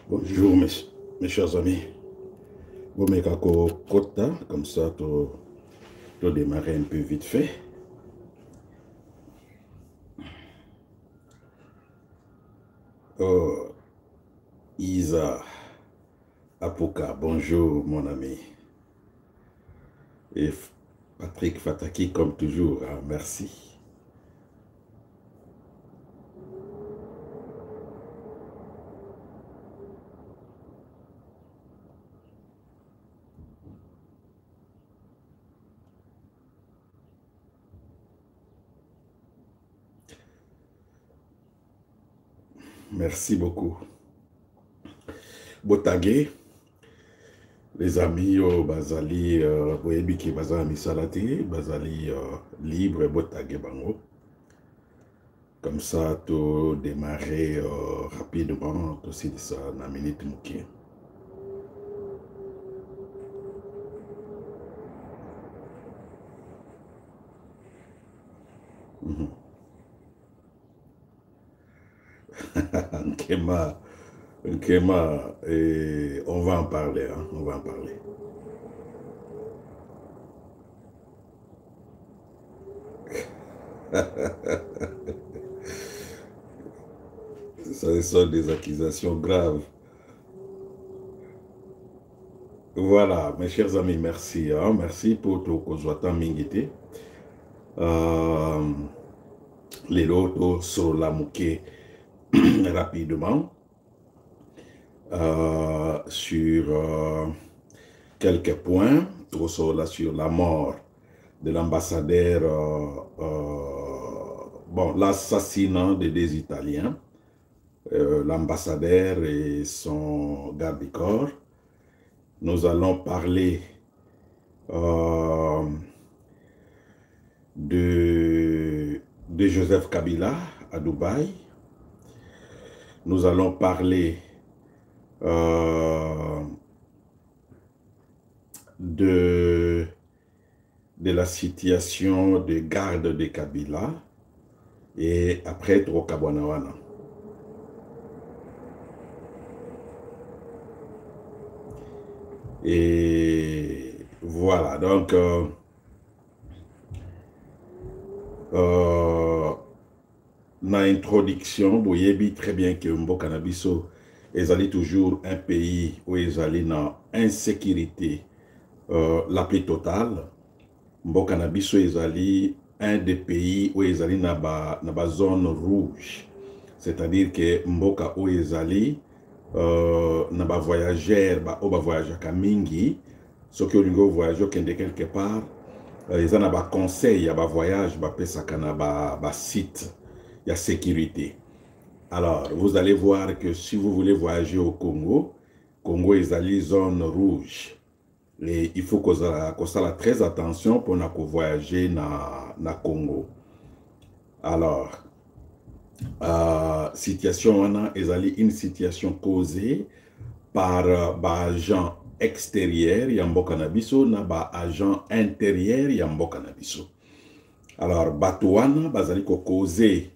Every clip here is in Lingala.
Bonjour mes chers amis. Vous me kota, comme ça, tu démarrer un peu vite fait. Oh, Isa Apoka, bonjour mon ami. Et Patrick Fataki, comme toujours, hein, merci. Merci beaucoup. Botagé, les amis, Bazali, Boyebiki, Bazali Misalati, Bazali libre, Botagé Bango. Comme ça, tu démarrer rapidement, aussi de ça, dans minute mouki. Nkema, Nkema, et on va en parler, hein, on va en parler. Ça sont des accusations graves. Voilà, mes chers amis, merci. Hein, merci pour tout Kozwatan Mingiti. Les lotos sur la mouquet rapidement sur quelques points. Trop sur la mort de l'ambassadeur, bon, l'assassinat des deux Italiens, l'ambassadeur et son garde du corps. Nous allons parler de Joseph Kabila à Dubaï. Nous allons parler de la situation de garde de Kabila et après Trokabwanawana. Et voilà, donc dans l'introduction, vous voyez très bien que Mboka Nabiso est toujours un pays où ils allaient dans insécurité la plus totale. Mboka Nabiso est un des pays où ils allaient dans la zone rouge. C'est-à-dire que Mboka où ils allaient na voyageurs au voyageur kamingi ceux qui ont voyagé quelque part ils ont un conseil à voyage ba site il y a sécurité. Alors vous allez voir que si vous voulez voyager au Congo est allé zone rouge et il faut qu'on ait très attention pour voyager na Congo. Alors situation est une situation causée par agent extérieur Yamboka Nabiso na agent intérieur Yamboka Nabiso. Alors Batouana bazali ko causé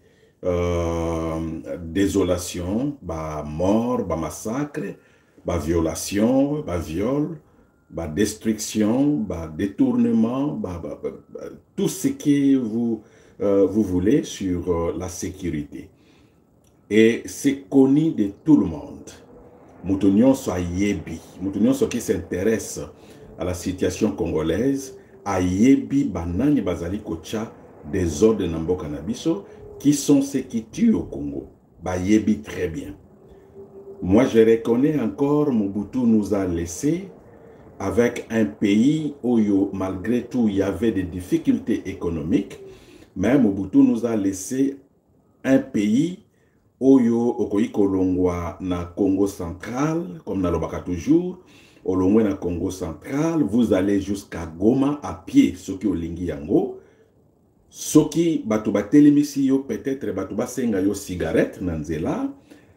désolation, mort, massacre, violation, viol, destruction, détournement, tout ce que vous voulez sur la sécurité. Et c'est connu de tout le monde. Moutounion soit yebi. Moutounion soit qui s'intéresse à la situation congolaise, à yebi banani bazali kocha des ordres de Namboka Nabiso qui sont ceux qui tuent au Congo. Yebi très bien. Moi je reconnais encore Mobutu nous a laissé avec un pays où malgré tout il y avait des difficultés économiques, mais Mobutu nous a laissé un pays Oyo Okoyi Kolongwa na Congo central, comme nalobaka toujours, Olongwe na Congo central, vous allez jusqu'à Goma à pied, Soki Olingi Yango, Soki Batouba Telemisi yo, peut-être Batouba Senga yo cigarette, Nanzela,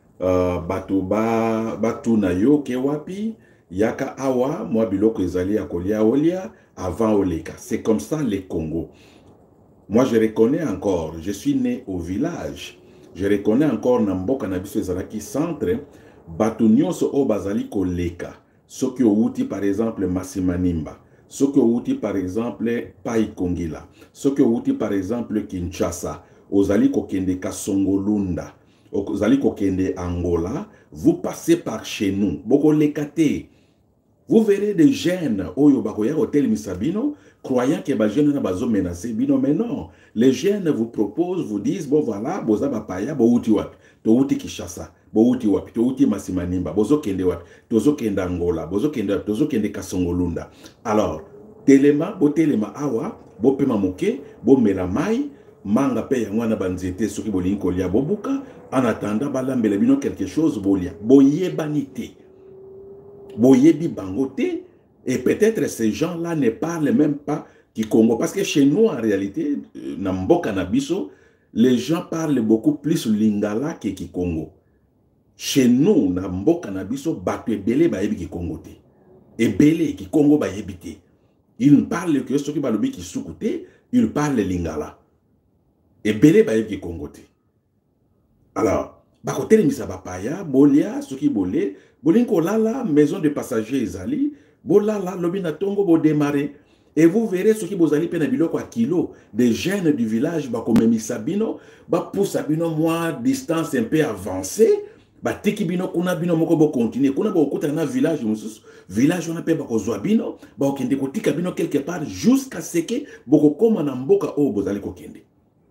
Batu na yo Kewapi, Yaka Awa, moi Biloko Ezali Akolia Olia, avant Oleka. C'est comme ça les Congo. Moi je reconnais encore, je suis né au village. Je reconnais encore Namboka Nabiso Ezalaki centre, bato nyonso o bazali koleka soki outi par exemple Masimanimba, soki outi par exemple Pai Kongila, soki outi par exemple Kinshasa, ozali kokende Kasongolunda, ozali kokende Angola, vous passez par chez nous, boko lekate. Vous verrez des jeunes oyo bakoya hotel Misabino croyant que les jeunes bazo menacé bino, mais non, les jeunes vous proposent, vous disent bon voilà, boza bapaya bo uti wapi, to uti Kinshasa, bo uti wapi, to uti Masimanimba, bozo kende wapi, tozo kende Angola, bozo kende wapi, tozo kende Kasongolunda. Alors, telema awa, bo pema moke, bo melamai, manga pe yangwana banzete soki bolingi kolia bobuka, en attendant balambela bino quelque chose bolia, boyebanite. Boyebi bangote, et peut-être ces gens-là ne parlent même pas Kikongo. Parce que chez nous, en réalité, dans Mboka Nabiso, les gens parlent beaucoup plus Lingala que Kikongo. Chez nous, dans Mboka Nabiso, Batu Ebele Bayebi Kikongo te. Ebele Kikongo Bayebi te. Ils ne parlent que ceux qui balobi Kisukute, ils parlent Lingala. Ebele Bayebi Kikongo te. Alors, bakote le misabapaya, bolia, soki bolé, bolinko lala, maison de passagers ezali, bolala, lobina tongo, bo démarrer. Et vous verrez ce qui bozali pena biloko a kilo, des jeunes du village, bakome misabino, ba pour sabino, moi, distance un peu avancée, ba teki bino, kuna bino moko bo continuer, kuna bo okota na village, village on appelle bako zoabino, ba okende kotika bino quelque part, jusqu'à ce que boko koma na mboka o bozali kokende.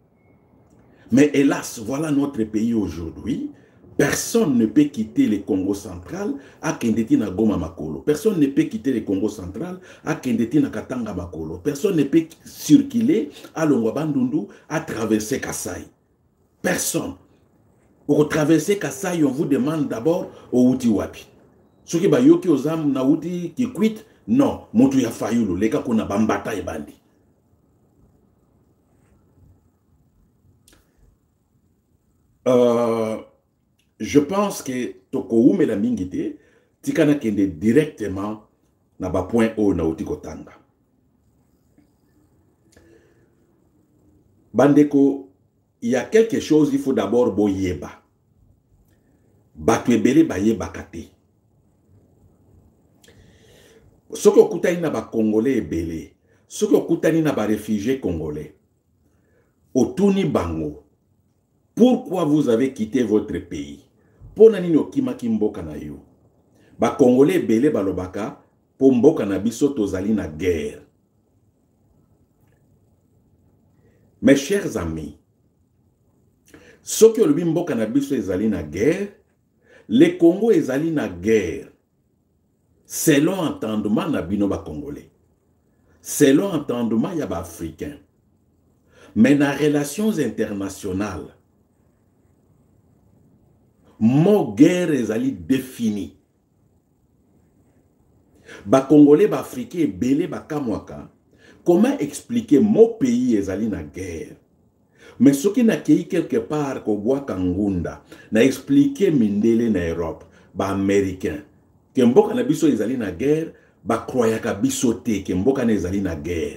Mais hélas, voilà notre pays aujourd'hui. Personne ne peut quitter le Congo central à Kendeti na Goma Makolo. Personne ne peut quitter le Congo central à Kendeti na Katanga Makolo. Personne ne peut circuler à Longwabandundu à traverser Kassai. Personne. Pour traverser Kassai, on vous demande d'abord au Outi Wapi. Ceux qui bayoki ozam na Outi qui quitte, non. Motu ya fayulu, les gars qu'on a bambata et bandi. Je pense que toko ume la mingite tikana kende directement na ba point o na uti kotanga. Bandeko, il y a quelque chose, il faut d'abord boyeba. Batu ebele bayeba kate. Soko okutani na ba Congolais ebele, soko okutani na ba réfugiés congolais. Otuni bango. Pourquoi vous avez quitté votre pays? Pona nini okimaki mboka na yo? Ba Congolais belé balobaka po mboka na biso tozali na guerre. Mes chers amis, soki olobi mboka na biso ezali na guerre, le Congo ezali na guerre. Selon entendement na bino ba Congolais. Selon entendement ya ba Africains. Mais na relations internationales, mon guerre ezali défini. Ba Congolais, ba Africains, belé ba kamwaka. Comment expliquer mon pays ezali na guerre? Mais ce qui n'a qu'à quelque part ko bois kangunda, na expliquer mindele na Europe, ba Américain, que mboka na biso ezali na guerre, ba croyaka biso te, que mboka na ezali na guerre.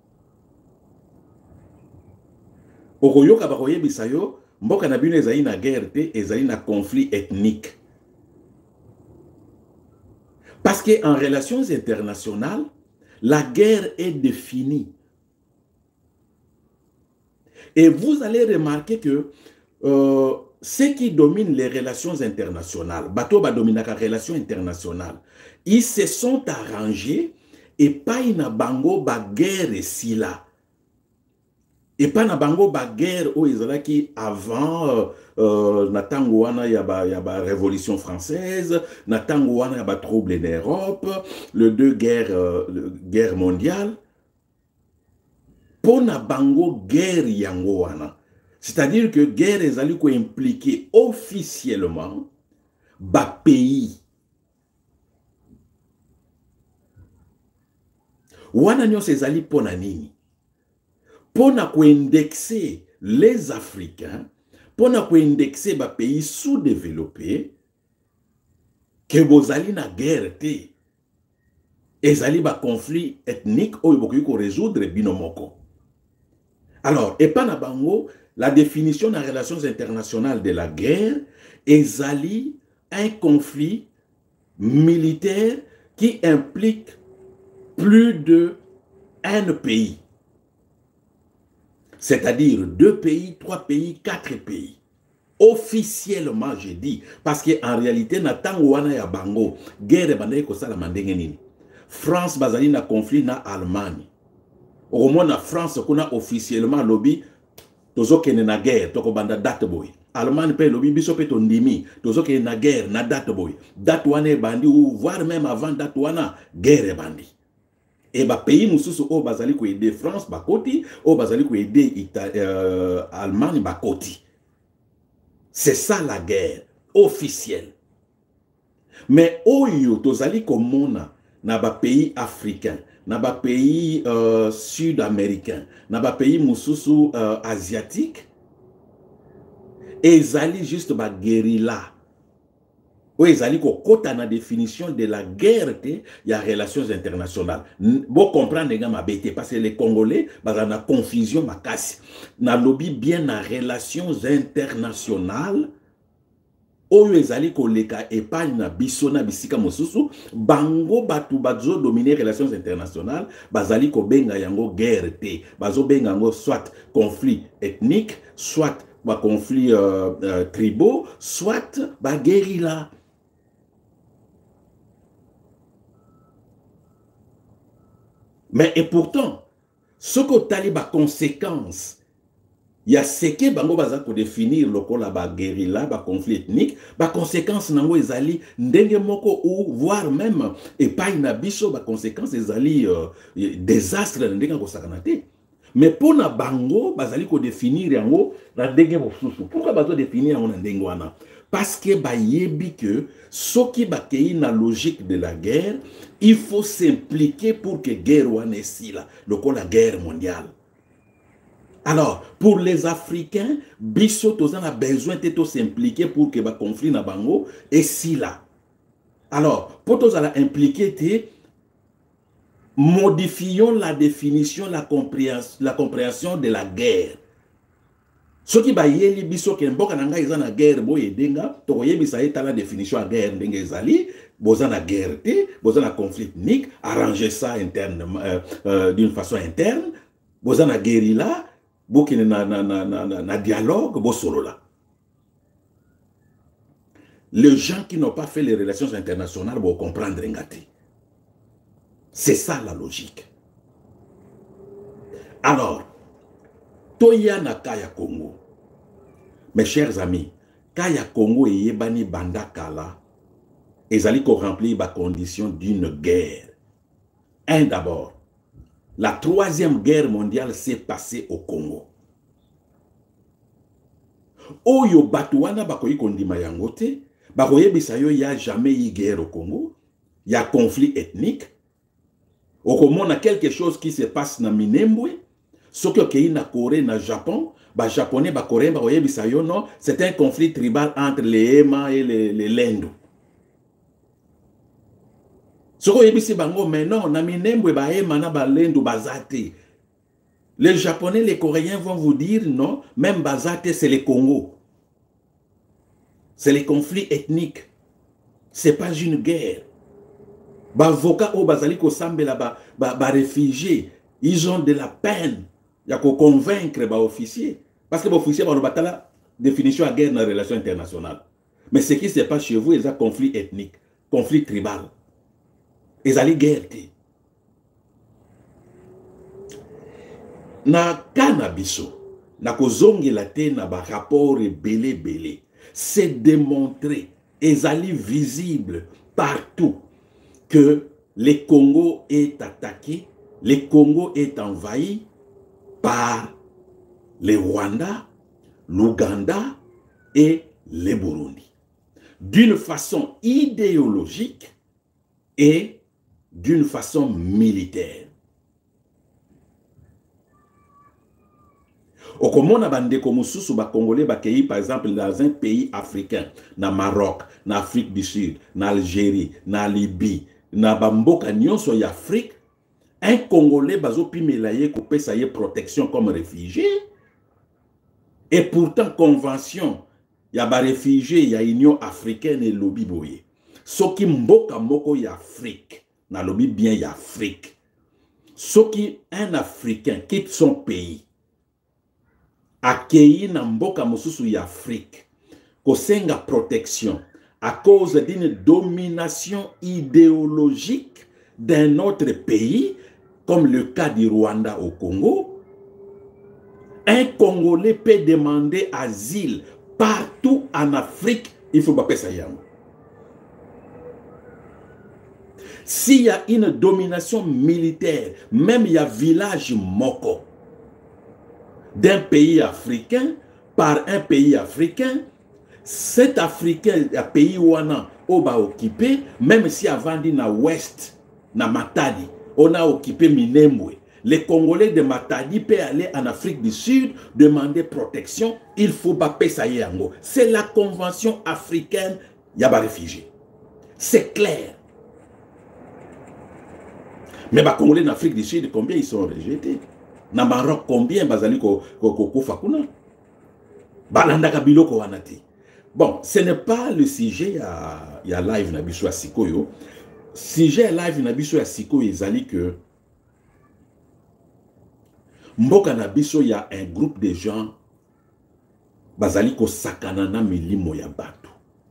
Okoyoka ba koyebisa yo, mboka na bino ezali na guerre te, ezali na conflit ethnique. Parce qu'en relations internationales, la guerre est définie. Et vous allez remarquer que ceux qui dominent les relations internationales, bato ba dominaka relations internationales, ils se sont arrangés et pas une bango ba guerre ici là. Et pas na bango ba guerre au Israël avant natango wana ya ba révolution française, natango wana ya ba trouble en Europe, les deux guerres mondiales. Pour na bango guerre yango wana. C'est-à-dire que guerre ezali ko impliquer officiellement ba pays. Wana nyonso ezali pona nini? Pour indexer les Africains, pour indexer les pays sous-développés, que vous allez na guerre te, et allez ba conflit ethnique ou il faut résoudre binomoko. Alors, et pas na bango, la définition des relations internationales de la guerre, ezali un conflit militaire qui implique plus de un pays. C'est-à-dire 2 pays, 3 pays, 4 pays. Officiellement, je dis, parce qu'en réalité, Nathan Wana ya Bango, guerre banaye kosala mandenge nini. France bazali na conflit na Allemagne. Au moins na France, kuna officiellement lobby, tozo kene na guerre, toko banda date boy. Allemagne pe lobby, biso pe tondimi, tozo kene na guerre, na date boy. Date wana bandi, ou voire même avant date wana, guerre bandi. Et ba pays mususu o bazali ko aider France bakoti, o bazali ko aider Allemagne bakoti. C'est ça la guerre officielle. Mais oyo tozali komona na ba pays africains, na ba pays sud-américains, na ba pays mususu asiatique, ezali juste ba guérilla. Ou ezali ko kota na définition de la guerre te ya relations internationales. Bon comprendre les gars ma bête parce que les Congolais bazana na confusion makasi. Na lobby bien na relations internationales. Oyo ezali ko leka épargne na biso na bisika mosusu bango batu bazo dominer relations internationales bazali ko benga yango guerre te. Bazo benga yango soit conflit ethnique, soit ba conflit tribaux, soit ba guérilla. Mais et pourtant, ce que taliba conséquence, il y a ce que bango baza ko définir lokola ba guérilla, ba conflit ethnique, ba conséquence nango ezali ndenge moko ou voire même et pas na biso ba conséquence ezali désastre ndenge ko sakanate. Mais pour na bango bazali ko définir yango na ndenge mosusu. Pourquoi bazo définir yango na ndenge wana? Parce que ba yebi que soki ba kei na logique de la guerre, il faut s'impliquer pour que guerre wana esila, lokola guerre mondiale. Alors, pour les Africains, biso tozan a besoin de s'impliquer pour que ba conflit na bango esila. Alors, pour tous à impliquer, modifions la définition, la compréhension de la guerre. Ce qui va y biso ke mboka nanga izana guerre boye denga to yebisa eta la définition de guerre ndenge ezali bozana guerre te bozana conflit ethnique arranger ça internement d'une façon interne bozana guérilla bokene na dialogue bosolola. Les gens qui n'ont pas fait les relations internationales vont comprendre ngati. C'est ça la logique. Alors Toya na Kaya Congo. Mes chers amis, Kaya Congo et Yebani Banda Kala, ezali ko remplir la condition d'une guerre. Un d'abord, la 3e guerre mondiale s'est passée au Congo. Oyo batuana bakoyi kondima yango te, bakoye bisayo ya jamais eu guerre au Congo, il y a conflit ethnique. Au Congo, on a quelque chose qui se passe na Minembwe. Ce qui est na Corée, na Japon, les Japonais, les Coréens, non, c'est un conflit tribal entre les Ema et les Lendo. Ce qui est bango, mais non, na Minembwe, ba Ema na ba Lendo bazate. Les Japonais, les Coréens vont vous dire non, même bazate, c'est le Congo. C'est les conflits ethniques. C'est pas une guerre. Ba avocat au bazali ko sambela ba réfugiés, ils ont de la peine. Il y a qu'à convaincre les officiers. Parce que les officiers ont la définition de guerre dans les relations internationales. Mais ce qui se passe chez vous, c'est un conflit ethnique, conflit tribal. Ils allaient guerre. Na cannabiso, na kozongi la te na ba rapport belé. C'est démontré, ils allaient visible partout que le Congo est attaqué, le Congo est envahi par le Rwanda, l'Ouganda et le Burundi. D'une façon idéologique et d'une façon militaire. Au Congo, na bandeko mususu ba Congolais ba kei par exemple dans un pays africain, na Maroc, na Afrique du Sud, na Algérie, na Libye, na bamboka nyonso ya Afrique. Un Congolais bazo pimelaye ko pesa ye protection comme réfugié. Et pourtant convention y a ba réfugié, il y a Union africaine et lobby boye. Soki mboka moko ya Afrique, na lobby bien ya Afrique. Soki un Africain quitte son pays, accueilli na mboka mosusu ya Afrique, kosenga protection à cause d'une domination idéologique d'un autre pays, comme le cas du Rwanda au Congo, un Congolais peut demander asile partout en Afrique, il faut pas ça. S'il y a une domination militaire, même il y a village Moko d'un pays africain par un pays africain, cet Africain, un pays wana, on va occuper, même si avant dit na Ouest, na Matadi, on a occupé Minembwe. Les Congolais de Matadi peuvent aller en Afrique du Sud demander protection. Il faut pas payer yango. C'est la convention africaine, il y a des réfugiés. C'est clair. Mais les Congolais d'Afrique du Sud, combien ils sont rejetés? Na Maroc, combien bazali ko fakuna? Balanda biloko wanati. Bon, ce n'est pas le sujet il y a live na biso ya sikoyo. Sujet live na biso ya sikoyo ezali que mboka na biso y a un groupe de gens bazali ko sakana na milimo ya bato.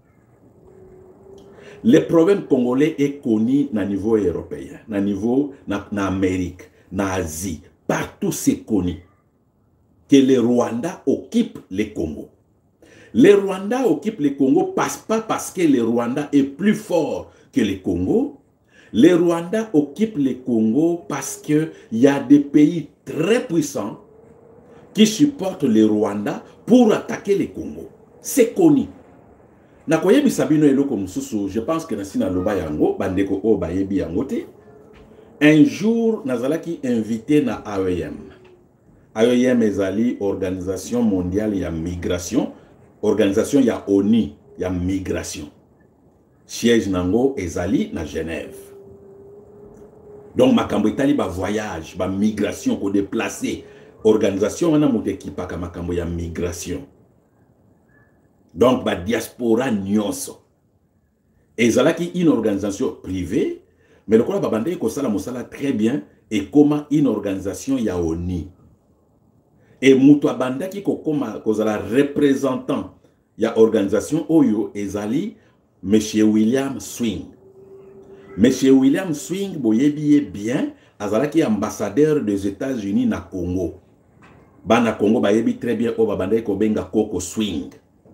Le problème congolais est connu na niveau européen, na niveau na Amérique, na Asie, partout c'est connu que le Rwanda occupe le Congo. Le Rwanda occupe le Congo pas parce que le Rwanda est plus fort que le Congo. Le Rwanda occupe le Congo parce qu'il y a des pays très puissants qui supportent le Rwanda pour attaquer le Congo. C'est connu. Nakoyebi sabino eloko mususu, je pense que nasina loba yango, bandeko o bayebi yango te. Un jour, nazalaki invité na AEM. AEM ezali Organisation mondiale ya migration, organisation ya ONU ya migration. Siège nango ezali na Genève. Donc makambo itali ba voyage, ba migration ko déplacer. Organisation wana motekipa ka makambo ya migration. Donc ba diaspora nyonso. Ezalaki une organisation privée, mais le kola babande ko sala mosala très bien et comment une organisation ya ONU. Et mutu abandaki ko koma kozala représentant ya organisation oyo ezali Monsieur William Swing. Monsieur William Swing boyebi bien azalaki ambassadeur des États-Unis na Congo. Bana Congo bayebi très bien o babandaki ko benga Coco Swing.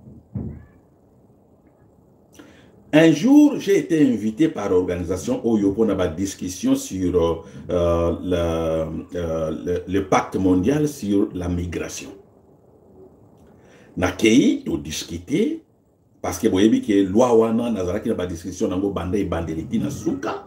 Un jour, j'ai été invité par l'organisation Oyo pour une discussion sur le pacte mondial sur la migration. Nakei, to discuter, parce que vous voyez que loi wana nazaraki na ba discussion nango banda e bandeliti na suka.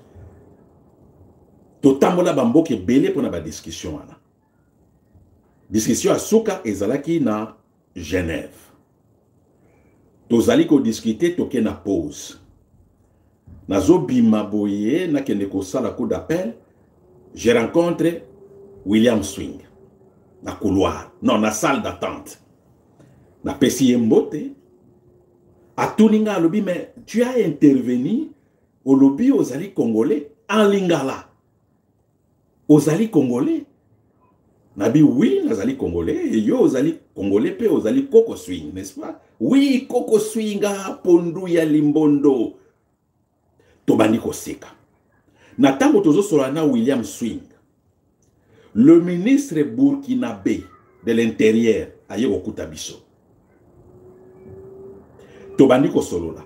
To tambola bamboke belé pour na ba discussion wana. Discussion à suka ezalaki na Genève. Tozali ko discuter toke na pause. Nazo bima boye na kende ko sala coup d'appel. Je rencontre William Swing na couloir, non na salle d'attente. Na pesi mbote. A tuninga lobby mais tu as intervenu au lobby aux alliés congolais en lingala. Aux alliés congolais. Nabi oui, les alliés congolais et yo aux alliés congolais pe aux alliés Coco Swing, n'est-ce pas? Oui, Coco Swinga pondu ya limbondo. Tobani koseka. Natango tozo solana William Swing. Le ministre burkinabé de l'intérieur aye okuta biso. Tobani kosolola.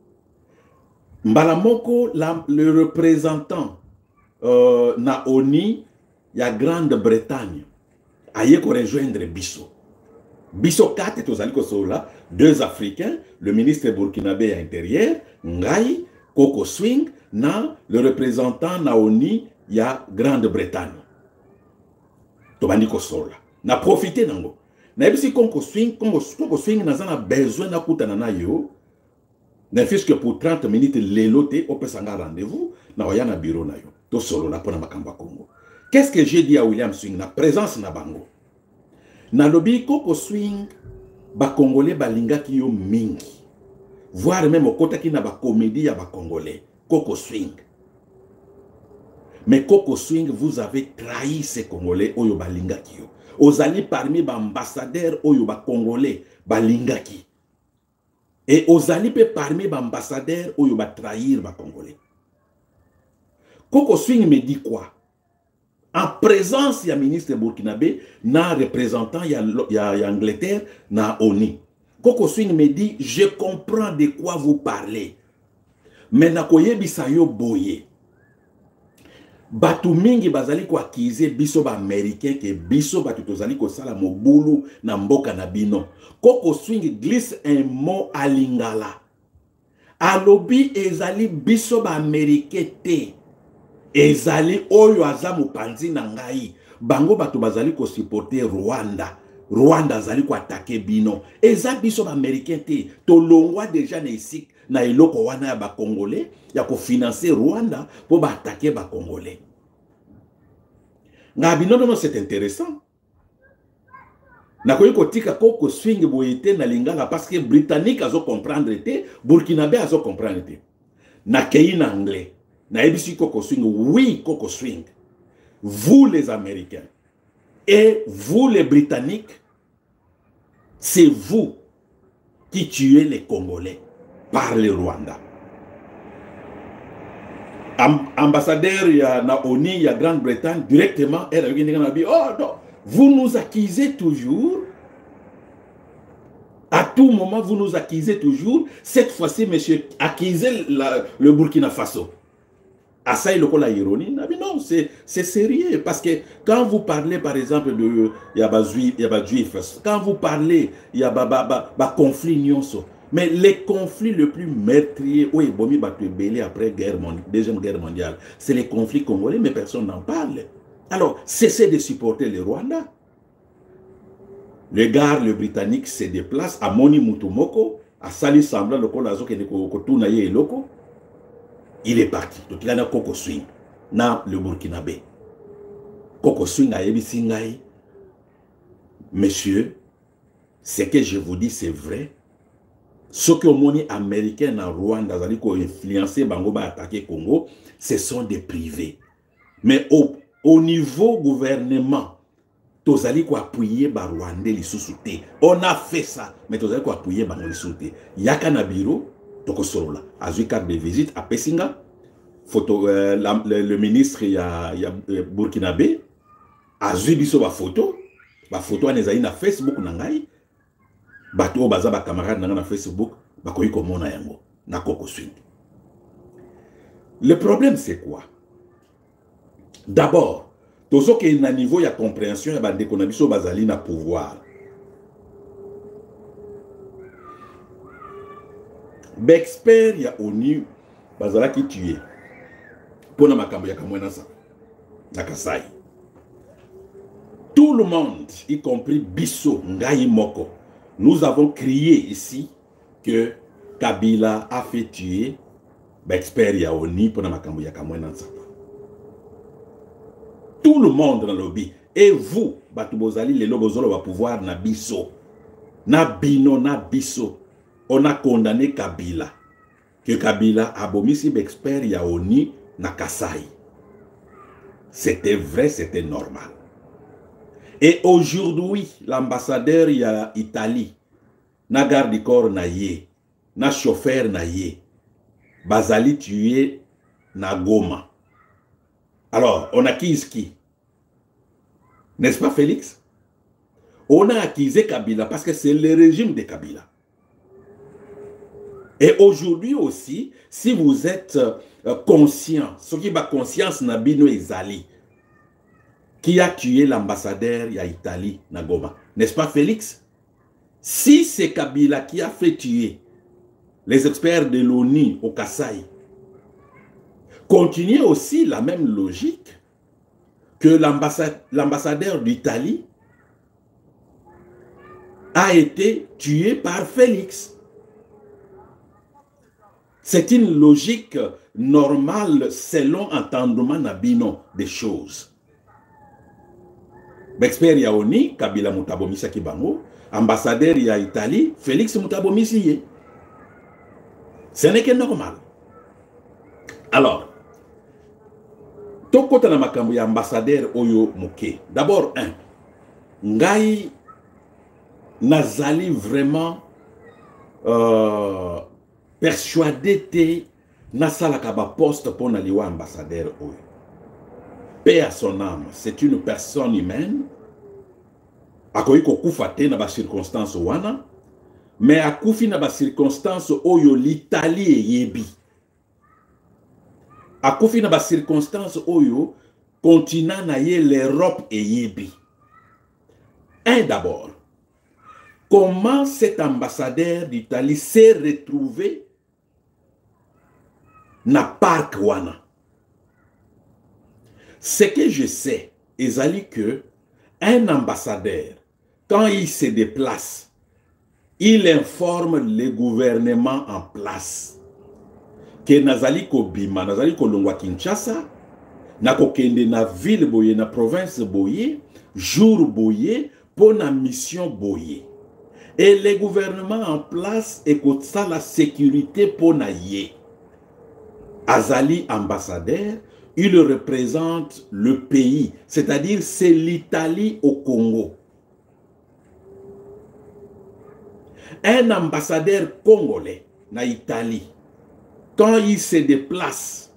Mbalamoko le représentant na ONU ya Grande-Bretagne aye ko rejoindre biso. Biso 4 tozali kosolola, 2 Africains, le ministre burkinabé intérieur, Ngai, Coco Swing, na le représentant na ONU ya Grande-Bretagne. Tobani kosolola. Na profité nango. Na ebisi Coco Swing nazana besoin na kutana na yo. Ne fût-ce que pour 30 minutes l'éloté au pesanga rendez-vous na oyana bureau na yo. To solola pona makamba Congo. Qu'est-ce que j'ai dit à William Swing na présence na bango? Na lobby Coco Swing ba Congolais balinga ki yo mingi. Voire même au côté qui n'a pas comédie ya ba Congolais. Coco Swing. Mais Coco Swing, vous avez trahi ces Congolais oyo balinga ki yo. Ozali parmi ba ambassadeurs oyo ba Congolais balinga ki. Et ozali pe parmi ba ambassadeurs oyo ba trahir ba Congolais. Coco Swing me dit quoi? En présence ya ministre burkinabé, na représentant ya Angleterre, na ONU. Coco Swing me dit, je comprends de quoi vous parlez. Mais na koyebisa yo boye. Batu mingi bazali ko akize biso ba américain ke biso batu tozali ko sala mobulu na mboka na bino. Coco Swing glisse un mot à lingala. Alobi ezali biso ba américain te. Ezali oyo azamu panzi na ngai. Bango batu bazali ko supporter Rwanda. Rwanda azali ko attaquer bino. Eza biso ba américain te. Tolongwa déjà na isik na eloko wana ya ba Congolais ya ko financer Rwanda pour ba attaquer ba Congolais. Na bino non c'est intéressant. Na koyi ko tika Coco Swing boyete na lingala parce que Britannique azo comprendre te, Burkinabé azo comprendre te. Na kei na anglais. Na ebisi Coco Swing, oui Coco Swing. Vous les Américains et vous les Britanniques, c'est vous qui tuez les Congolais par le Rwanda. Ambassadeur ya na ONU ya Grande-Bretagne directement elle a dit oh non, vous nous accusez toujours. À tout moment vous nous accusez toujours. Cette fois-ci monsieur accusez le Burkina Faso. À ça il y a l'ironie. Non, c'est sérieux parce que quand vous parlez par exemple de juif, quand vous parlez il y a conflit nyonso. Mais les conflits les plus meurtriers, oui, Bomi Batouébélé après Deuxième Guerre mondiale, c'est les conflits congolais, mais personne n'en parle. Alors, cessez de supporter le Rwanda. Le gars, le Britannique, se déplace à Moni Mutumoko, à Sali Sambla, le Kolazo, il est parti. Donc, il y a Coco Swing, dans le Burkinabé. Coco Swing a Ebisingaï. Monsieur, ce que je vous dis, c'est vrai. Ce que les américains en Rwanda ont influencé Bangoba attaquer Congo, ce sont des privés. Mais au niveau gouvernement, tous allez appuyer les Rwandais les sous-soutés. On a fait ça, mais tous allez appuyer les sous-soutés. Yakana Biro, Tokosorola, a eu carte de visite à Pessinga, le ministre Burkinabé, a eu biso ba photo anezaï na Facebook nangai. Bato baza ba camarade na Facebook bakoyi komona yango na Coco Swing. Le problème c'est quoi? D'abord, tozo ke na niveau ya compréhension ya bande konabiso bazali na pouvoir. Bexpert ya ONU bazala ki tué. Pona makambo ya kamwena sa. Na Kasai. Tout le monde, y compris Bisso, Ngai Moko, nous avons crié ici que Kabila a fait tuer l'expert Yaoni pour Namakambo Yakamouena. Tout le monde dans le lobby. Et vous, Batubozali, les Lobozolo va pouvoir na Bisso. Na Bino, na Bisso. On a condamné Kabila. Que Kabila a bomisi l'expert Yaoni na Kasai. C'était vrai, c'était normal. Et aujourd'hui, l'ambassadeur y a Italie, na garde corps na ye, na chauffeur na ye, bazali tué na Goma. Alors, on accuse qui? N'est-ce pas Félix? On a accusé Kabila parce que c'est le régime de Kabila. Et aujourd'hui aussi, si vous êtes conscient, ce qui va conscience na bino ezali, qui a tué l'ambassadeur de l'Italie, Nagoma. N'est-ce pas Félix? Si c'est Kabila qui a fait tuer les experts de l'ONU au Kasaï, continuez aussi la même logique que l'ambassadeur d'Italie a été tué par Félix. C'est une logique normale selon entendement Nabino des choses. Expert ya ONI, Kabila Mutabomisa Kibango, ambassadeur ya Italie, Félix Mutabomisi. Ce n'est que normal. Alors, tokota na makambo ya ambassadeur oyo moke. D'abord, ngai nazali vraiment persuadé te nasalaka ba poste pour na liwa ambassadeur oyo. Paix à son âme, c'est une personne humaine. Akoyi kokufa te na ba circonstance wana, mais akufi na ba circonstance oyo l'Italie yebi. Akufi na ba circonstance oyo continent na ye l'Europe yebi. D'abord, comment cet ambassadeur d'Italie s'est retrouvé na parc wana? Ce que je sais, ezali que un ambassadeur, quand il se déplace, il informe le gouvernement en place que nazali ko bima, nazali ko longwa Kinshasa, na ko kende na ville boye, na province boye, jour boye, pour na mission boye. Et le gouvernement en place écoute ça la sécurité pour na ye. Azali ambassadeur, il représente le pays, c'est-à-dire c'est l'Italie au Congo. Un ambassadeur congolais na Italie, quand il se déplace,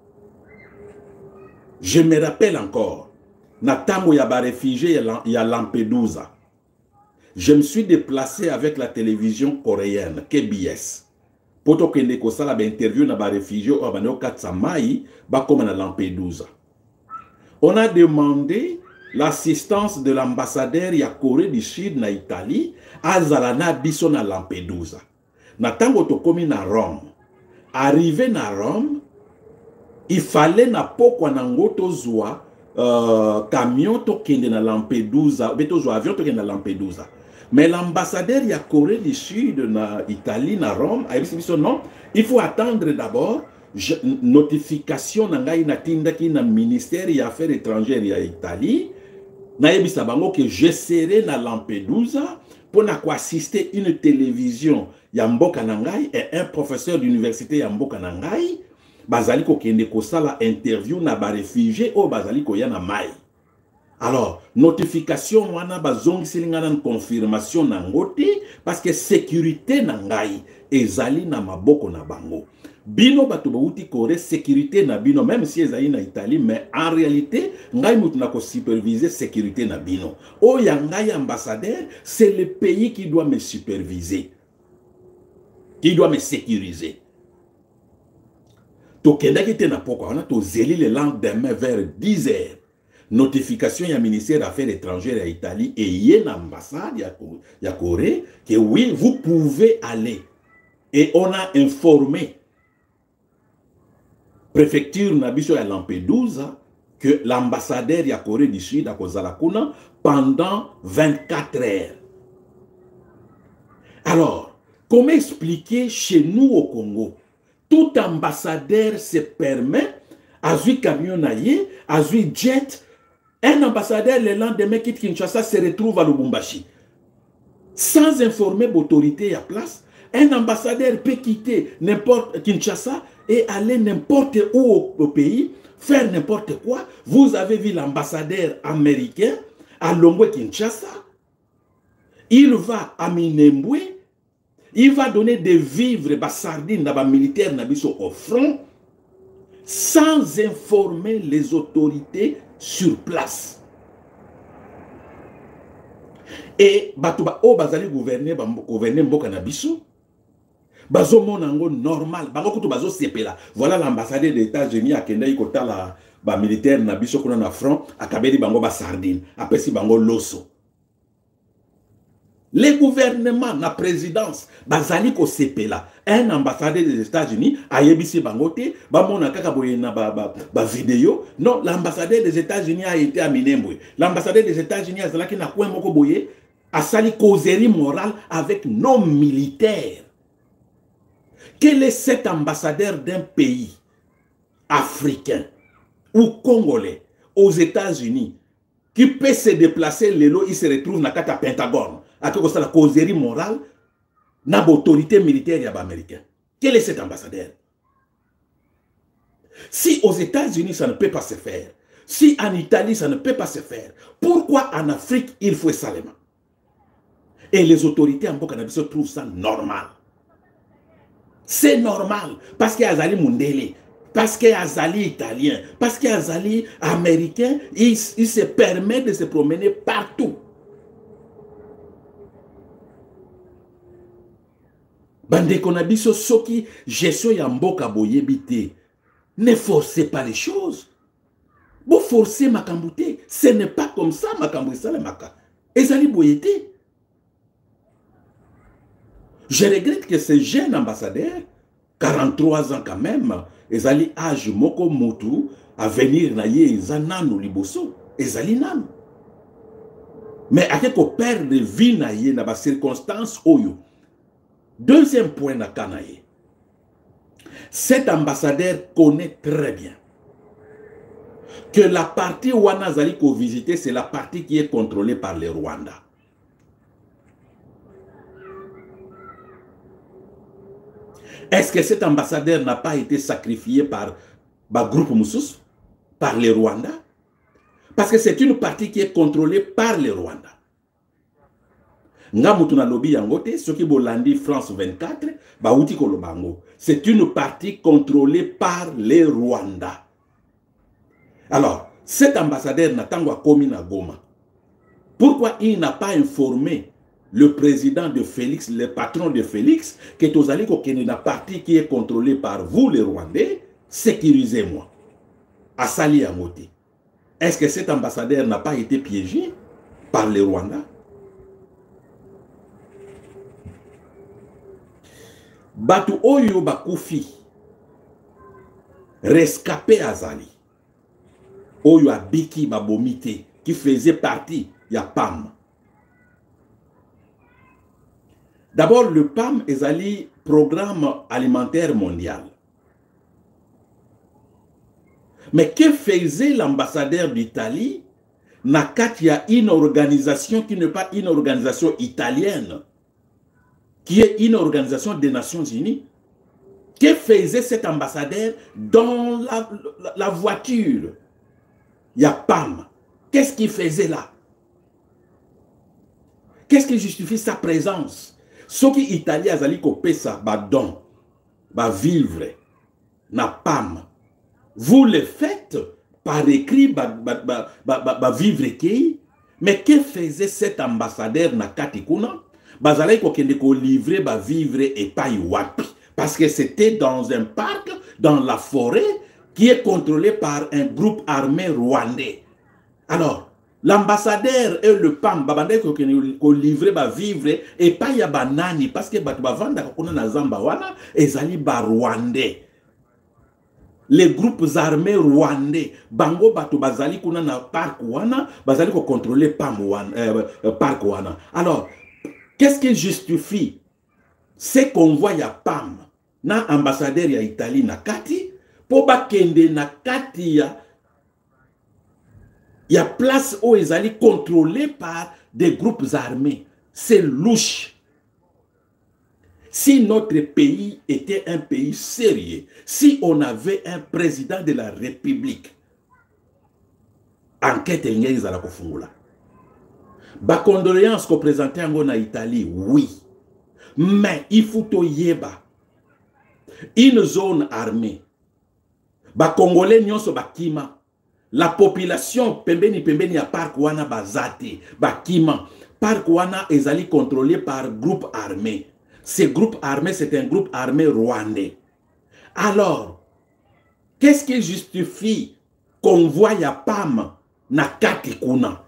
je me rappelle encore, na tango ya ba réfugié ya Lampedusa, je me suis déplacé avec la télévision coréenne, KBS. Poto kende ko sala ba interview na ba réfugié o ba no Katsamai ba comme na Lampedusa. On a demandé l'assistance de l'ambassadeur ya Corée du Sud na Italie azala na biso na Lampedusa. Na tango to komi na Rome. Arrivé na Rome, il fallait na pokwa na ngoto zwa camion to kende na Lampedusa, beto zwa avion to kende na Lampedusa. Mais l'ambassadeur ya Corée du Sud na Italie, na Rome, a dit non, il faut attendre d'abord notification na ngai na tindaki na ministère ya affaires étrangères ya Italie, na yebisa bango que je serai na Lampedusa pour na ko assister une télévision ya mboka na ngai et un professeur d'université ya mboka na ngai bazali ko kende ko sala interview na ba réfugié o bazali ko ya na mai. Alors, notification wana bazongi silinga na confirmation na ngote parce que sécurité na ngai ezali na maboko na bango. Bino bato bauti Corée sécurité na bino même si ezali na Italie mais en réalité ngai mutu na ko superviser sécurité na bino. O ya ngai ambassadeur, c'est le pays qui doit me superviser. Qui doit me sécuriser. To kendaki te na poko wana to zeli le lendemain vers 10 heures. Notification du ministère des Affaires étrangères à Italie et il y a une ambassade à Corée que oui, vous pouvez aller. Et on a informé préfecture Nabiso à Lampedusa que l'ambassadeur de la Corée du Sud à Kozalakuna pendant 24 heures. Alors, comment expliquer chez nous au Congo, tout ambassadeur se permet à jouer camion à jouer jet. Un ambassadeur, le lendemain, quitte Kinshasa, se retrouve à Lubumbashi. Sans informer l'autorité à place, un ambassadeur peut quitter n'importe Kinshasa et aller n'importe où au pays, faire n'importe quoi. Vous avez vu l'ambassadeur américain à Longwe Kinshasa. Il va à Minembwe. Il va donner des vivres, des sardines, des militaires au front, sans informer les autorités sur place. Et batuba o bazali gouverner mboka na biso bazo monango normal bango kutu bazo sepela. Voilà l'ambassadeur des États-Unis a kenda ikota la ba militaire na biso kuna na front akabeli bango ba sardine apesi bango loso. Les gouvernements, la présidence, bazali ko sepela. Un ambassadeur des États-Unis a yebisi bangote, ba mona kaka boye na ba vidéo. Non, l'ambassadeur des États-Unis a été à Minembwe. L'ambassadeur des États-Unis a zalaki na coin moko boye, a sali causerie morale avec nos militaires. Quel est cet ambassadeur d'un pays africain ou congolais aux États-Unis qui peut se déplacer, il se retrouve dans le Pentagone, avec la causerie morale, dans l'autorité militaire américaine. Quel est cet ambassadeur? Si aux États-Unis, ça ne peut pas se faire, si en Italie, ça ne peut pas se faire, pourquoi en Afrique, il faut seulement? Et les autorités en Bokanabiso trouvent ça normal. C'est normal, parce qu'il y a Azali Mundele, parce qu'il y a Azali italien, parce qu'il y a Azali américain, il se permet de se promener partout. Bande Konabiso Soki, gestion Yamboka Boyebite. Ne forcez pas les choses. Vous forcez Makambouté. Ce n'est pas comme ça, Makambouté Salamaka. Ezali Boyete. Je regrette que ce jeune ambassadeur, 43 ans quand même, Ezali âge Moko Moutou, à venir naye Zanano Liboso. Ezali Nan. Mais à quelque père de vie naye, dans les circonstances, Oyo. Deuxième point na Kanaye. Cet ambassadeur connaît très bien que la partie Wanazali qu'on visité, c'est la partie qui est contrôlée par le Rwanda. Est-ce que cet ambassadeur n'a pas été sacrifié par le groupe Moussous, par le Rwanda? Parce que c'est une partie qui est contrôlée par le Rwanda. Ngamutuna lobby yangote, ce qui bolandi France 24, baouti kolobango. C'est une partie contrôlée par les Rwanda. Alors, cet ambassadeur Natangwa Komina Goma, pourquoi il n'a pas informé le président de Félix, le patron de Félix, que Tozali Kokene, la partie qui est contrôlée par vous, les Rwandais, sécurisez-moi. Asali Yangote. Est-ce que cet ambassadeur n'a pas été piégé par les Rwandais? Batu Oyo Bakufi, rescapé Azali, Oyo Abiki Babomite, qui faisait partie, ya PAM. D'abord, le PAM Azali, Programme Alimentaire Mondial. Mais que faisait l'ambassadeur d'Italie? Il y a une organisation qui n'est pas une organisation italienne, qui est une organisation des Nations Unies. Que faisait cet ambassadeur dans la voiture? Il y a PAM. Qu'est-ce qu'il faisait là? Qu'est-ce qui justifie sa présence? Ce qui est italien, Azali Kopesa, don, vivre, na PAM. Vous le faites par écrit, vivre qui? Mais que faisait cet ambassadeur na Katikuna? Bazalai kokende ko livrer ba vivre et pas wapi, parce que c'était dans un parc dans la forêt qui est contrôlé par un groupe armé rwandais. Alors l'ambassadeur et le PAM babandai kokende ko livrer ba vivre et pas ya banani, parce que batu bavanda kokuna na zamba wana ezali ba rwandais. Les groupes armés rwandais, bango batu bazali kuna na parc wana, bazali ko contrôler PAM wana, parc wana. Alors qu'est-ce qui justifie ces convois ya PAM na ambassadeur ya Italie na kati pour bakende na kati ya place où ils allaient contrôlés par des groupes armés? C'est louche. Si notre pays était un pays sérieux, si on avait un président de la République, enquête n'y a pas de ba condoléances qu'on présentait en Italie, oui. Mais il faut to yeba. Une zone armée. Ba Congolais nyonso bakima. La population pembeni ya parc wana bazate. Bakima. Parc wana ezali contrôlé par groupe armé. Ce groupe armé, c'est un groupe armé rwandais. Alors, qu'est-ce qui justifie qu'on voit ya PAM na kati kuna?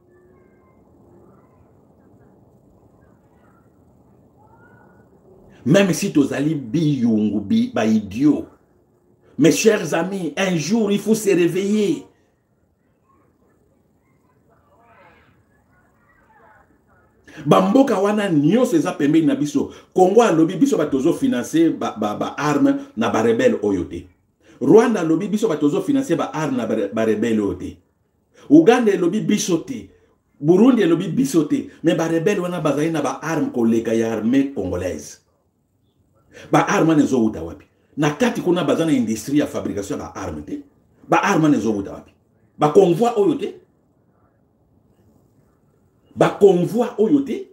Même si tu as biyungu, ba idiot. Mes chers amis, un jour, il faut se réveiller. Bamboka wana nyo seza pembe na biso. Congo alobi biso batozo financer ba arme na ba rebelle oyote. Rwanda alobi biso batozo financer ba arme na ba rebelle oyote. Uganda et lobby bisoté. Burundi et lobby bisoté. Mais ba rebelle wana bazali na ba arme koleka ya armée congolaise. Ba arme nezo uta wapi. Na kati kuna bazana industrie ya fabrication ba arme te. Ba arme nezo uta wapi. Ba convoi oyo te. Ba convoi oyo te.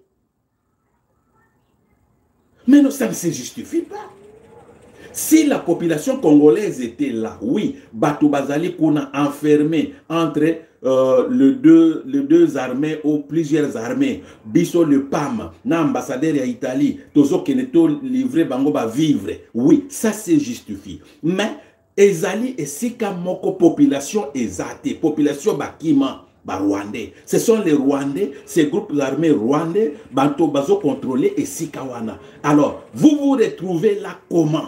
Mais non, ça ne se justifie pas. Si la population congolaise était là, oui, Bato Bazali qu'on a enfermé entre les deux armées ou plusieurs armées, Biso le PAM, na ambassadeur à Italie, Tozo Keneto livré bango ba vivre, oui, ça se justifie. Mais Ezali et Sika Moko population ezate, population Bakima. Rwandais. Ce sont les Rwandais, ces groupes armés rwandais, Banto Bazo contrôlés et Sikawana. Alors, vous vous retrouvez là comment?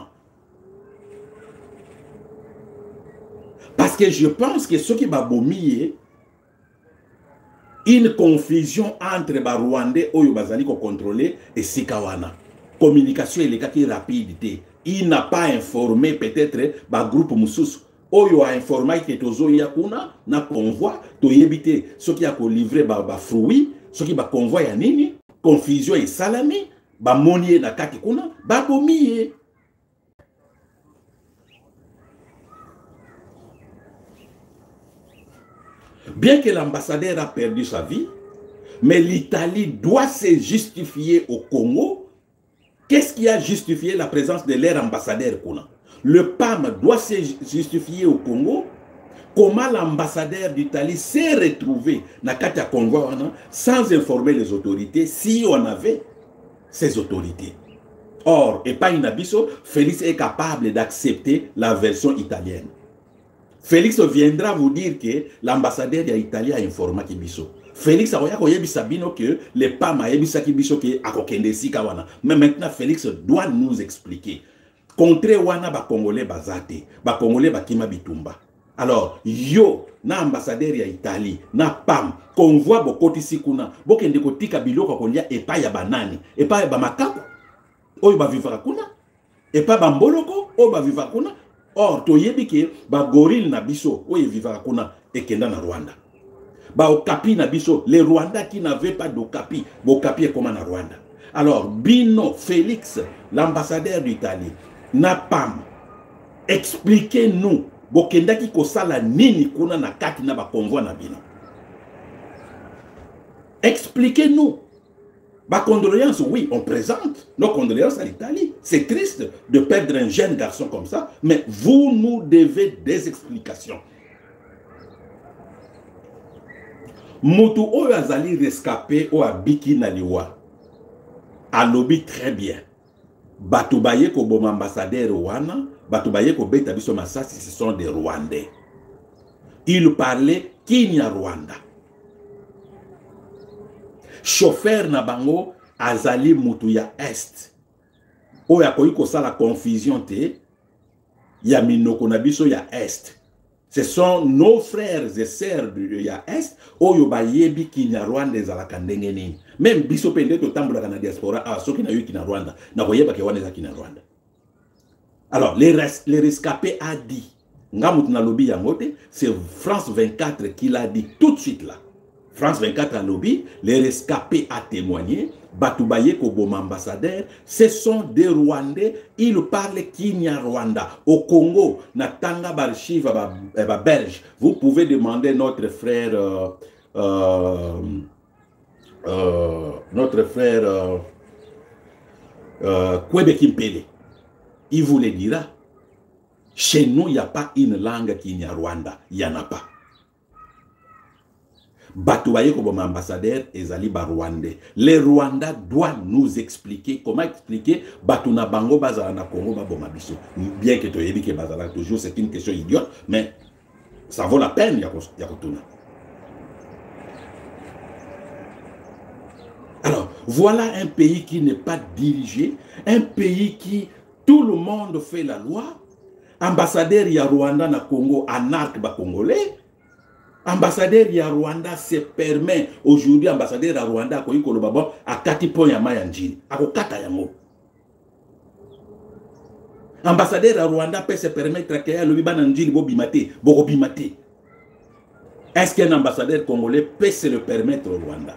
Parce que je pense que ce qui va bomber, une confusion entre les Rwandais ou les contrôlés et Sikawana. Communication est rapide. Il n'a pas informé peut-être le groupe Moussous. Oyo a informé que tozo yakuna na convoi to yebite ce qui a livré ba fruits ce qui ba convoi ya nini confusion et salami ba monier na kati kuna ba bomiye. Bien que l'ambassadeur a perdu sa vie, mais l'Italie doit se justifier au Congo. Qu'est-ce qui a justifié la présence de leur ambassadeur kuna? Le PAM doit se justifier au Congo. Comment l'ambassadeur d'Italie s'est retrouvé dans le Congo sans informer les autorités si on avait ces autorités. Or, et pas une abisso, Félix est capable d'accepter la version italienne. Félix viendra vous dire que l'ambassadeur d'Italie a informé Kibiso. Félix a dit que le PAM a dit que mais maintenant Félix doit nous expliquer. Contre wana ba Congolais bazate, ba Congolais ba kima bitumba. Alors, yo, na ambassadeur ya Italie, na PAM, convoi bokoti sikuna, bokende kotika biloko kolia epa ya banani, epa ya bamakaku, oyo ba vivra kuna, epa ba mboloko, oyo ba vivra kuna. Or, toyebi ke ba gorille na biso, oyo vivra kuna, ekenda na Rwanda. Ba okapi na biso, les Rwandais qui n'avaient pas d'okapi, bokapi est comme na Rwanda. Alors, Bino, Félix, l'ambassadeur d'Italie, na PAM, expliquez-nous bokenda ki kosala nini kuna na kati na ba convoi na bino. Expliquez-nous. Ba condoléances, oui, on présente nos condoléances à l'Italie. C'est triste de perdre un jeune garçon comme ça, mais vous nous devez des explications. Mutu oyo azali rescapé o abiki na liwa. Alobi très bien. Batubaye ko bom ambassadeur wana, Batubaye ko beta biso masasi, ce sont des Rwandais. Ils parlaient Kinya Rwanda. Chauffeur na bango azali mutu ya est. Oya koyiko sa la confusion te ya minoko na biso ya est. Ce sont nos frères et sœurs de ya est oyo bayebi Kinya Rwanda ezalaka ndenge nini. Même biso pende to tambola na diaspora soki na yo Kinya Rwanda na koyeba ke wana za Kinya Rwanda. Alors les rescapés a dit ngamutu na lobby ya ngote, c'est France 24 qui l'a dit tout de suite là. France 24 a lobby, les rescapés a témoigné, Batubaye Koboma ambassadeur, ce sont des Rwandais, ils parlent Kinya Rwanda. Au Congo, Natanga Barchive belge, vous pouvez demander notre frère Kwebe Kimpele. Il vous le dira. Chez nous, il n'y a pas une langue Kinya Rwanda. Il n'y en a pas. Batubaye comme ambassadeur ezali ba Rwandais. Les Rwandais doivent nous expliquer comment expliquer Batuna Bango bazala na Congo ba bomabiso. Bien que tu aies dit que bazala toujours c'est une question idiote, mais ça vaut la peine yakotuna. Alors, voilà un pays qui n'est pas dirigé, un pays qui tout le monde fait la loi. Ambassadeur ya Rwanda na Congo anarque ba congolais. Ambassadeur ya Rwanda se permet aujourd'hui ambassadeur ya Rwanda ko yiko lobabo akati pon ya mayanjini akokata yango. Ambassadeur ya Rwanda peut se permettre que ya lobi bana njili bo bimate boko bimate. Est-ce qu'un ambassadeur congolais peut se le permettre au Rwanda?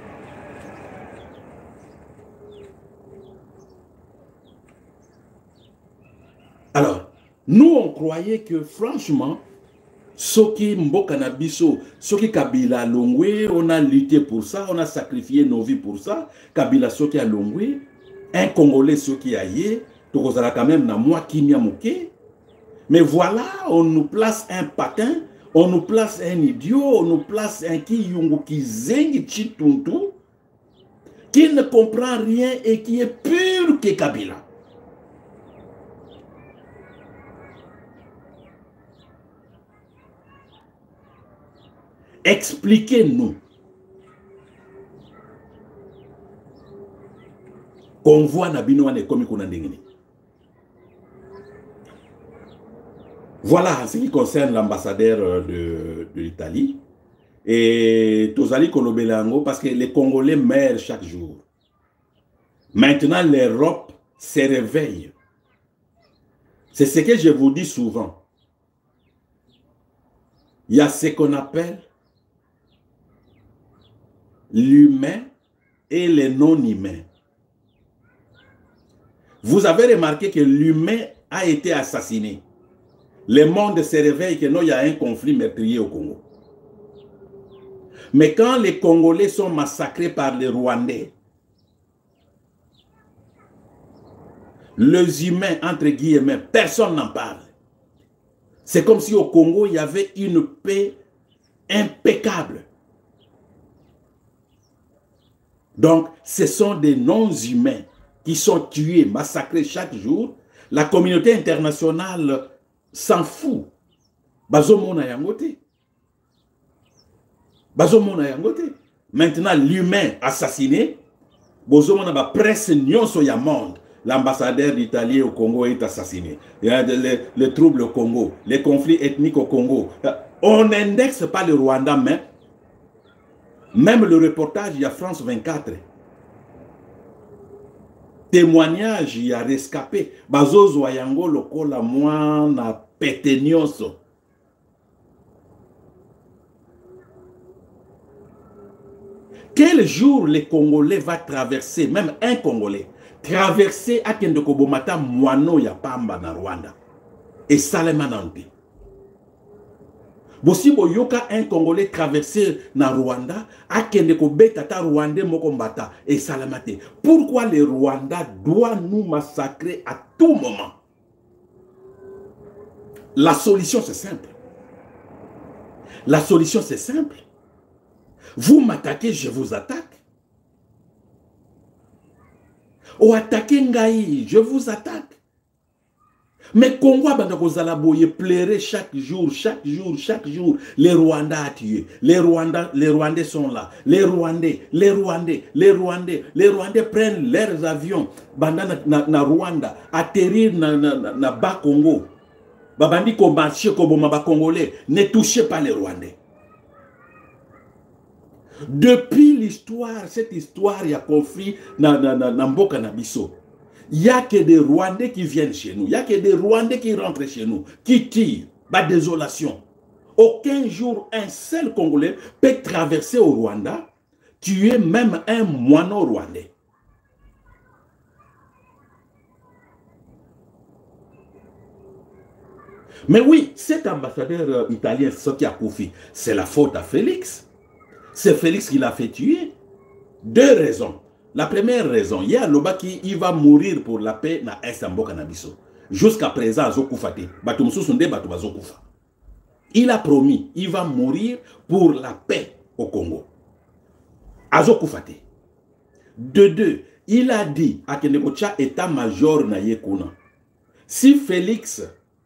Alors, nous, on croyait que, franchement, Soki Mboka na biso, Soki Kabila Longwe, on a lutté pour ça, on a sacrifié nos vies pour ça. Kabila Soki a Longwe, un Congolais Soki Aye, Tokozala quand même na moi Kimia Moke. Mais voilà, on nous place un patin, on nous place un idiot, on nous place un Kiyungu qui zengi Chituntu, qui ne comprend rien et qui est pur que Kabila. Expliquez-nous. Convoi na bino wane komi kuna ndengini. Voilà en ce qui concerne l'ambassadeur de l'Italie. Et Tozali Kolobelango, parce que les Congolais meurent chaque jour. Maintenant, l'Europe se réveille. C'est ce que je vous dis souvent. Il y a ce qu'on appelle l'humain et le non-humain. Vous avez remarqué que l'humain a été assassiné. Le monde se réveille que non, il y a un conflit meurtrier au Congo. Mais quand les Congolais sont massacrés par les Rwandais, les humains, entre guillemets, personne n'en parle. C'est comme si au Congo, il y avait une paix impeccable. Donc, ce sont des non-humains qui sont tués, massacrés chaque jour. La communauté internationale s'en fout. Bazomona yangote. Bazomona yangote. Maintenant, l'humain assassiné, Bazomona ba presse nyonso ya monde. L'ambassadeur d'Italie au Congo est assassiné. Il y a les troubles au Congo, les conflits ethniques au Congo. On n'indexe pas le Rwanda, mais même le reportage, il y a France 24. Témoignage, il y a rescapé. Bazozo yango lokola mwana pete nyonso. Quel jour les Congolais va traverser, même un Congolais, traverser à Kendekobomata Mwano ya Pamba na Rwanda et Salemanante. Bossi boyoka un Congolais traverser na Rwanda à Kendekobeta ta Rwandais mokombata et Salamate. Pourquoi le Rwanda doit nous massacrer à tout moment? La solution c'est simple. La solution c'est simple. Vous m'attaquez, je vous attaque. Ou attaquez Ngaï, je vous attaque. Mais Congo Bandakozalaboye pleurer chaque jour, chaque jour, chaque jour. Les Rwandais a tué. Les Rwandais sont là. Les Rwandais prennent leurs avions. Banda na Rwanda, atterrir na bas Congo. Babandi ko marché ko bomba Congolais. Ne touchez pas les Rwandais. Depuis l'histoire, cette histoire, il y a conflit na Mboka na biso. Il n'y a que des Rwandais qui viennent chez nous. Il n'y a que des Rwandais qui rentrent chez nous, qui tirent. Bah, désolation. Aucun jour, un seul Congolais peut traverser au Rwanda, tuer même un moineau rwandais. Mais oui, cet ambassadeur italien, ce qui a Koufi, c'est la faute à Félix. C'est Félix qui l'a fait tuer. Deux raisons. La première raison, il y a Loba qui il va mourir pour la paix na Mboka na biso. Jusqu'à présent, il a promis, il va mourir pour la paix au Congo. Azokufate. De deux, il a dit à Kenekocha état-major na Yekuna. Si Félix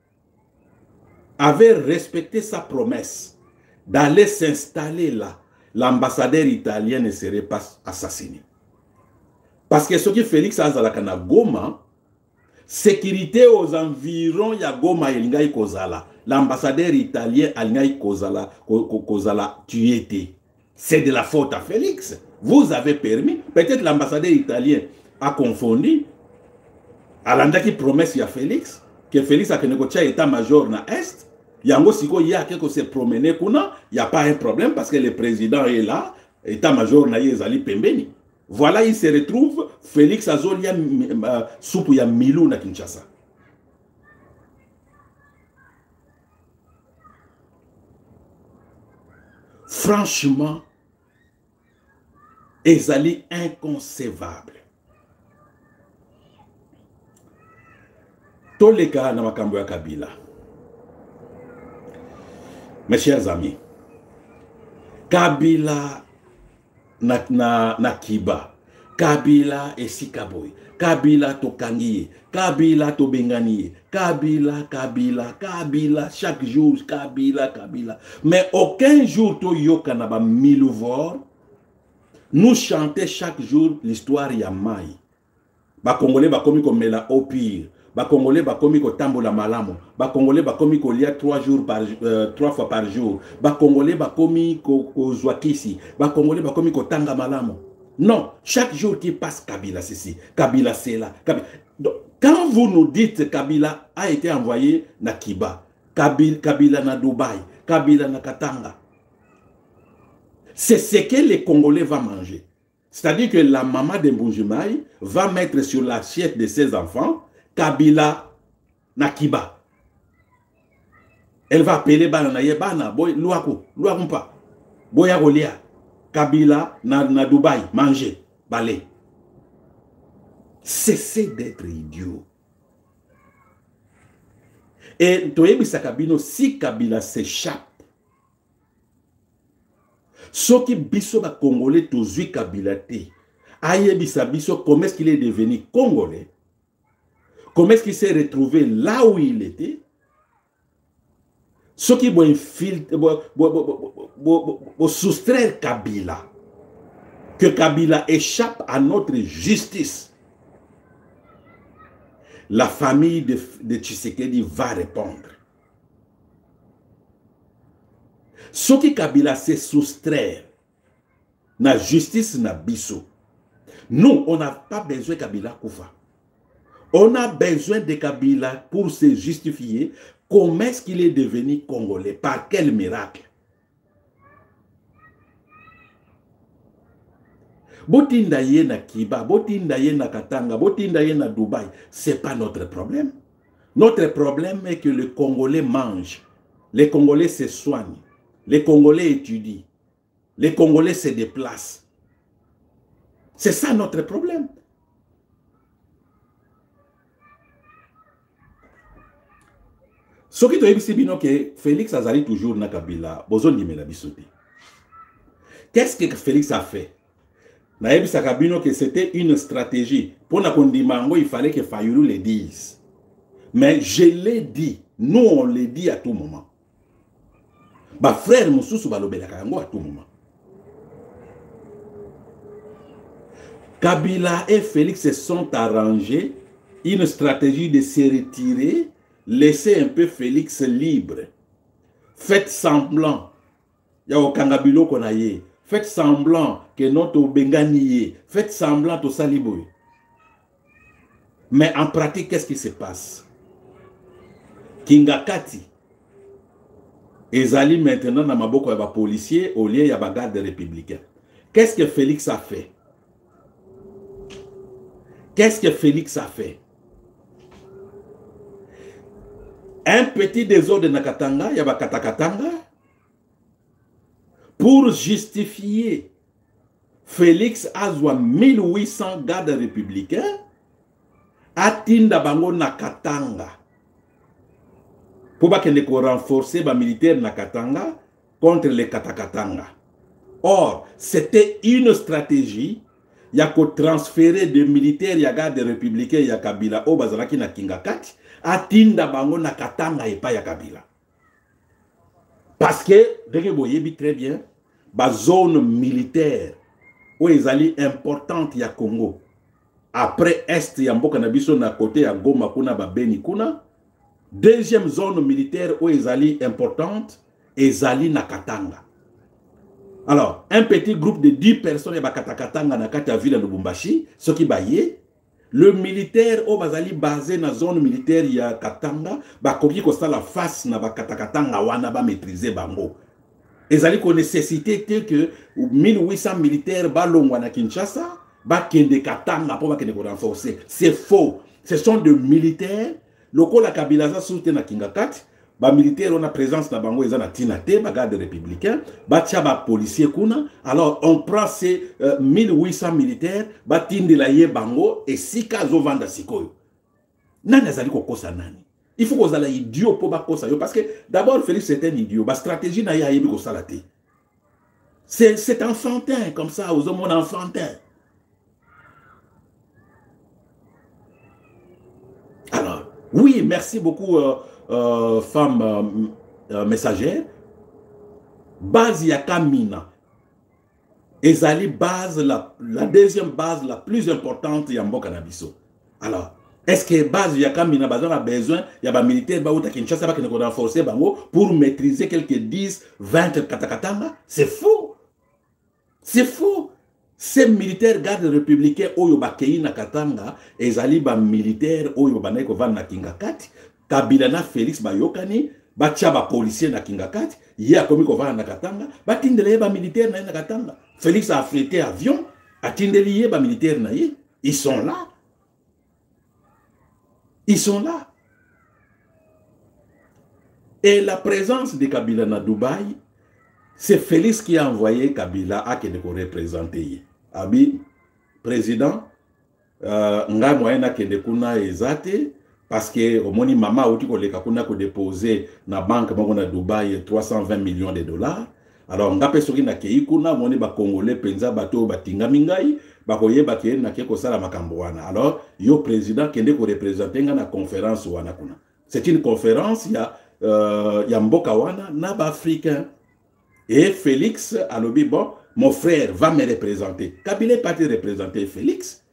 avait respecté sa promesse d'aller s'installer là, l'ambassadeur italien ne serait pas assassiné. Parce que ce que Félix a na Goma, sécurité aux environs ya Goma Elingai Kozala. L'ambassadeur italien Elingai Kozala tué. C'est de la faute à Félix. Vous avez permis. Peut-être l'ambassadeur italien a confondu. Alanda qui promesse à Félix que Félix a état-major na Est. Yango siko y a quelque se promener kuna, il y a pas un problème parce que le président est là, état-major na yezali pembeni. Voilà, il se retrouve Félix Azolia soupu ya Milou na Kinshasa. Franchement, ezali inconcevable. Toleka na makambo ya Kabila. Mes chers amis, Kabila na Kiba, Kabila esikaboy, Kabila tokangiye, Kabila tobenganiye, Kabila, chaque jour, Kabila. Mais aucun jour to yoka na ba Milouvor, nous chanter chaque jour l'histoire ya Mai. Ba Congolais ba komi ko mela au pire. Ba Congolais ba komi ko tambola malamo. Ba Congolais ba komi ko lia 3 fois par jour. Ba Congolais ba komi ko zwakisi. Ba Congolais ba komi ko tanga malamo. Non, chaque jour qui passe, Kabila ceci, Kabila c'est là. Donc, quand vous nous dites Kabila a été envoyé na Kiba, Kabila na Dubaï, Kabila na Katanga, c'est ce que les Congolais vont manger. C'est-à-dire que la maman de Mbujimai va mettre sur l'assiette de ses enfants Kabila na Kiba. Elle va appeler Bana Yebana, boy, Luakumpa, Boya Rolia, Kabila na Dubaï, manger, balai. Cessez d'être idiot. Et Toyebi Sakabino, si Kabila s'échappe, ce qui biso ba Congolais tozui Kabila te, ayebi sa biso, comment est-ce qu'il est devenu Congolais? Comment est-ce qu'il s'est retrouvé là où il était? Ce qui vont soustraire Kabila, que Kabila échappe à notre justice. La famille de Tshisekedi va répondre. Ce qui Kabila s'est soustraire, na justice na biso. Nous, on n'a pas besoin de Kabila Koufa. On a besoin de Kabila pour se justifier. Comment est-ce qu'il est devenu Congolais? Par quel miracle? Botindaye na Kiba, Botindaye na Katanga, Botindaye na Dubaï, ce n'est pas notre problème. Notre problème est que le Congolais mange, les Congolais se soignent, les Congolais étudient, les Congolais se déplacent. C'est ça notre problème. Ce qui est bien que Félix Azali toujours na Kabila, besoin de la bisoté. Qu'est-ce que Félix a fait? Naebi Sakabino que c'était une stratégie. Pour na kondimango, il fallait que Fayulu le dise. Mais je l'ai dit. Nous, on le dit à tout moment. Bah frère Moussoussou balobelaka yango à tout moment. Kabila et Félix se sont arrangés une stratégie de se retirer, laisser un peu Félix libre. Faites semblant. Ya okangabilo konaye. Faites semblant que notre Benganiye. Faites semblant au Saliboy. Mais en pratique, qu'est-ce qui se passe? Kingakati. Ezali maintenant dans maboko ya ba policier au lieu ya ba garde républicain. Qu'est-ce que Félix a fait? Qu'est-ce que Félix a fait? Un petit désordre na Katanga, ya ba Katakatanga. Pour justifier, Félix Azwa 1800 gardes républicains atinda bango na Katanga. Pour renforcer les militaires na Katanga contre les Katakatanga. Or, c'était une stratégie. Il y a que transférer des militaires ya gardes républicains ya Kabila au Bazalaki na Kingakati atinda bango na Katanga et pas ya Kabila. Parce que, vous voyez très bien, la zone militaire où ils allaient importante ya Congo. Après Est, il y a un côté à Goma, Kuna, Beni, Kuna. Deuxième zone militaire où ils allaient importante, ils allaient na Katanga. Alors, un petit groupe de 10 personnes, Katakatanga, na Kata Ville, Lubumbashi, ce qui baillait, le militaire au bazali basé na zone militaire ya Katanga bakoki kosala face na bakatakatanga wana ba maîtriser bango. Ezali ko nécessité que 1800 militaires balongwa na Kinshasa bakende Katanga pour bakende ko renforcer. C'est faux. Ce sont des militaires lokola Kabila za soutien na Kingakati. Ba militaire on a présence na bango eza na tinate ba garde républicain ba tia ba policier kuna. Alors on prend ces 1800 militaires ba tindela ye bango et sika zo vanda sikoyo nani azali kokosa nani. Il faut qu'on ait idiot pour bakosa yo parce que d'abord Félix c'est un idiot ba stratégie na ya yebi ko salate. C'est enfantin comme ça aux hommes enfantin. Alors oui, merci beaucoup femme messagère. Base Yakamina. Ezali base, la deuxième base la plus importante Yambo Canabiso. Alors, est-ce que base Yakamina a besoin, il y a des militaires qui ont renforcé pour maîtriser quelques 10, 20 katakatanga? C'est faux. C'est faux. Ces militaires gardes républicains oyo bakei na Katanga, ezali ba militaires oyo baneko van na Kingakati. Kabila na Félix bayokani batia ba policier na Kingakati ye akomi ko vana na Katanga batindele ba militaire na Katanga. Félix a affrété avion atindeli ye ba militaire na ye. Ils sont là. Ils sont là. Et la présence de Kabila na Dubaï, c'est Félix qui a envoyé Kabila à qui ko représenter. Abi président nga moyena kende kuna ezate parce que au moni mama outi ko leka kuna ko déposer na banque moko na Dubaï 320 millions de dollars. Alors nga pesoki na kei kuna moni ba congolais penza bato batinga mingai ba koyeba ke na ke ko sala makambo wana. Alors yo président kende ko représenter nga na conférence wana kuna. C'est une conférence ya mboka wana na ba africain. Et Félix alobi bon mon frère va me représenter. Kabila est parti représenter Félix.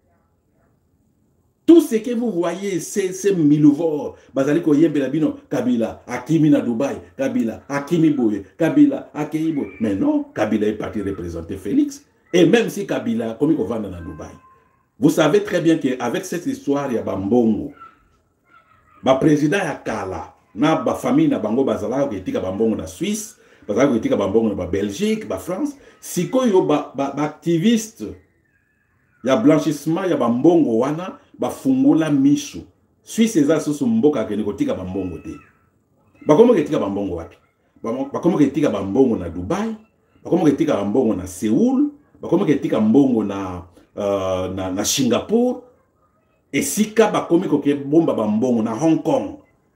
Tout ce que vous voyez, c'est Milouvor, Bazaliko Yembelabino, Kabila, Akimi na Dubaï, Kabila, Akimi Boye, Kabila, Akimi Boye. Mais non, Kabila est parti représenter Félix. Et même si Kabila, comme il va dans Dubaï, vous savez très bien qu'avec cette histoire, il y a Bambongo. Le président Yakala, na famille na Bango Bazala, qui est Bambongo na Suisse, Bazala qui est Bambongo na Belgique, na France, si koyo activiste, il y a blanchissement, il y a Bambongo wana, bafungola mishu. Suisse eza susu mboka ke nikotika bambongo te. Bakomo ketika bambongo wapi? Bakomo ketika bambongo na Dubai, bakomo ketika bambongo na Séoul, bakomo ketika bambongo na Singapour, et sika bakomi koke bomba bambongo na Hong Kong.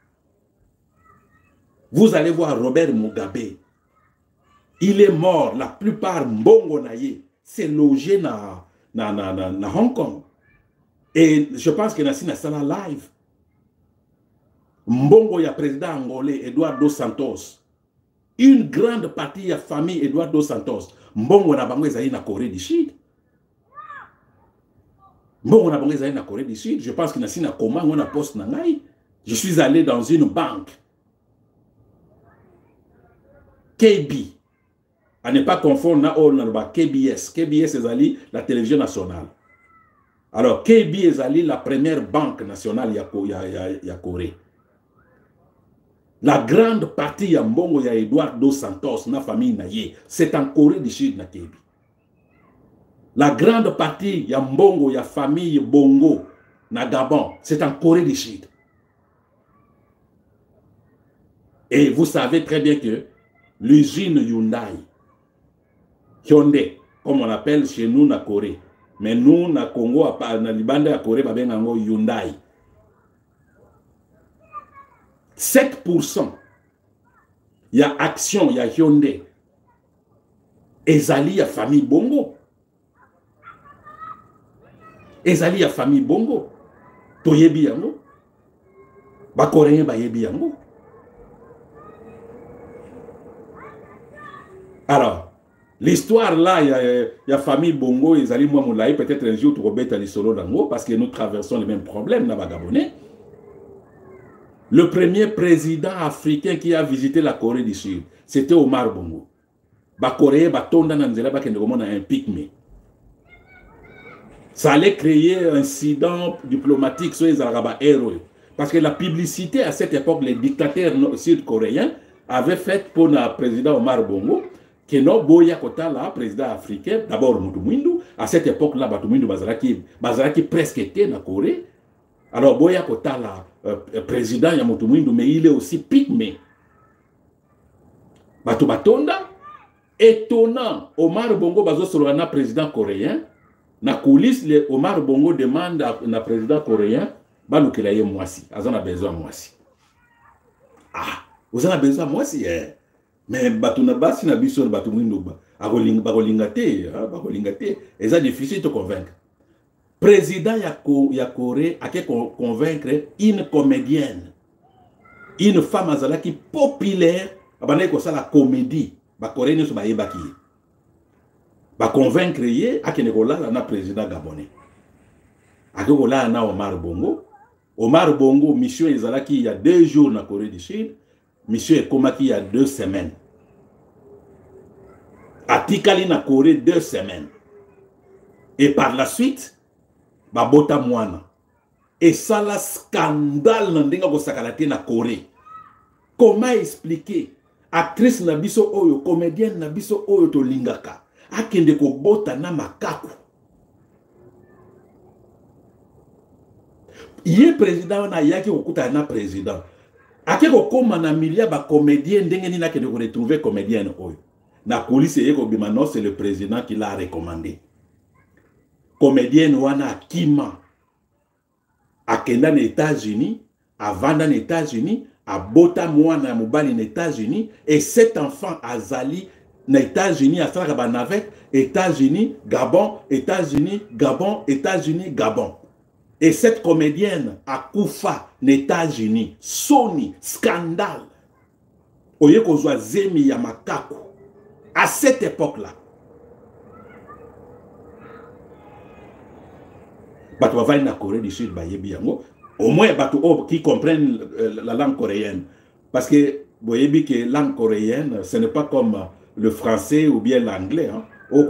Vous allez voir Robert Mugabe. Il est mort, la plupart mbongo na ye, c'est logé na Hong Kong. Et je pense que Nassi n'a pas live. Mbongo ya président angolais Eduardo dos Santos. Une grande partie de la famille Eduardo dos Santos. Mbongo na bango ezali na Corée du Sud. Mbongo na bango ezali na Corée du Sud. Je pense que Nassi n'a comment on a poste na ngai. Je suis allé dans une banque. KB. À ne pas confondre na KBS. KBS ezali la télévision nationale. Alors, KB ezali la première banque nationale ya Corée. La grande partie ya mbongo ya Eduardo dos Santos na famille na ye, c'est en Corée du Sud na KB. La grande partie ya mbongo ya famille Bongo na Gabon, c'est en Corée du Sud. Et vous savez très bien que l'usine Hyundai, comme on l'appelle chez nous na Corée, mais nous, na Congo, na Libanda ya Corée, babengango Hyundai. 7% y a action, y a Hyundai. Ezali ya famille Bongo. Ezali ya famille Bongo. Toyebi yango. Ba Coréen ba yebi yango. Alors, l'histoire là, il y a famille Bongo, ils allaient moi moulaï, peut-être un jour tu rebêtes à l'isolo d'ango, parce que nous traversons les mêmes problèmes dans Gabonais. Le premier président africain qui a visité la Corée du Sud, c'était Omar Bongo. Ba Corée, ba tonda nanzela ba kende komona un pygmée. Ça allait créer un incident diplomatique sur les Arabes héros. Parce que la publicité à cette époque, les dictateurs sud-coréens avaient fait pour le président Omar Bongo, que no boya kota là, président africain, d'abord Mutumwindu, à cette époque-là, Mutumwindu Bazaraki presque était dans la Corée. Alors boya kota là, président Mutumwindu, mais il est aussi pygmée. Batu Batonda, étonnant, Omar Bongo Bazo Solana, président coréen, na coulisse, Omar Bongo demande à na président coréen, balukela ye mwasi, azana besoin mwasi. Ah, vous avez besoin mwasi, eh. Mais batu na basi na biso batu mwindo ba, bakolinga te, et ça difficile de convaincre. Président ya Corée a convaincre une comédienne, une femme azala qui populaire, abane ko la comédie, ba coréen so ba yebaki. Ba convaincre ye akene ko la na président gabonais. Akeko la na Omar Bongo. Omar Bongo mission ezalaki il y a 2 jours na Corée du Sud, mission ekomaki il y a 2 semaines. Atikali na Corée 2 semaines. Et par la suite, babota mwana. Et ça la scandale na ndenga ko sakalate na Corée. Comment expliquer actrice na biso oyo, comédienne na biso oyo to lingaka, akende ko bota na makaku. Yé président na yaki okuta na président. Ake ko koma na milia ba comédien ndenge ni na kende ko retrouver comédienne oyo. Na police yeko bimano c'est le président qui l'a recommandé. Comédienne wana akima. Akenda na États-Unis, avanda na États-Unis, abota mwana mobali na États-Unis et cet enfant azali na États-Unis à sala ba navette, États-Unis, Gabon, États-Unis, Gabon, États-Unis, Gabon. Et cette comédienne a koufa aux États-Unis. Sony, scandale. Oye kozwa zemi ya makako. À cette époque-là. Bato va na Corée du Sud, au moins bato qui comprennent la langue coréenne. Parce que vous voyez que la langue coréenne, ce n'est pas comme le français ou bien l'anglais. Hein.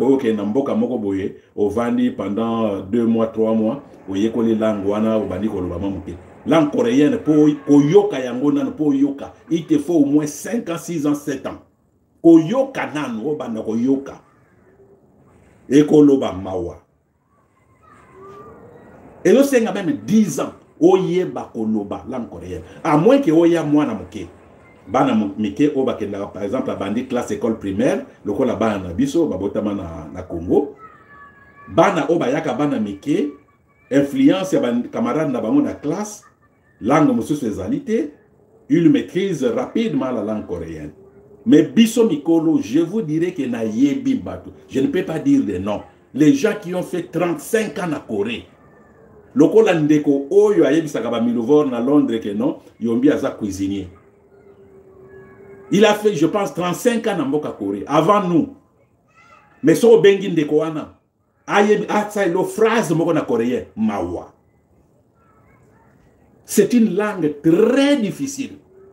Au vandi pendant 2 mois, 3 mois. Oye ko les langues wana obandi ko loba mamuke. Langue coréenne pour yoka yango nan pour yoka, il te faut au moins 5 ans, 6 ans, 7 ans. Ko yoka nan obanda ko yoka. Et ko loba mawa. Et le c'est même 10 ans oye ba ko loba langue coréenne. À moins que oya mwana muke. Bana muke oba kenda par exemple à bandi classe école primaire, loko la bana biso babotama na Congo. Bana oba yaka bana muke influence ya camarades na bango na classe, langue mususu ezalité, il maîtrise rapidement la langue coréenne. Mais biso mikolo, je vous dirais que na yebi bato. Je ne peux pas dire des noms. Les gens qui ont fait 35 ans na Corée. Lokola ndeko oyo ayebisaka ba Milovor na Londres que non, yombi aza cuisinier. Il a fait, je pense, 35 ans na mboka Corée avant nous. Mais so bengi ndeko wana. Lo phrase moko na coréen mawa. C'est une langue très difficile.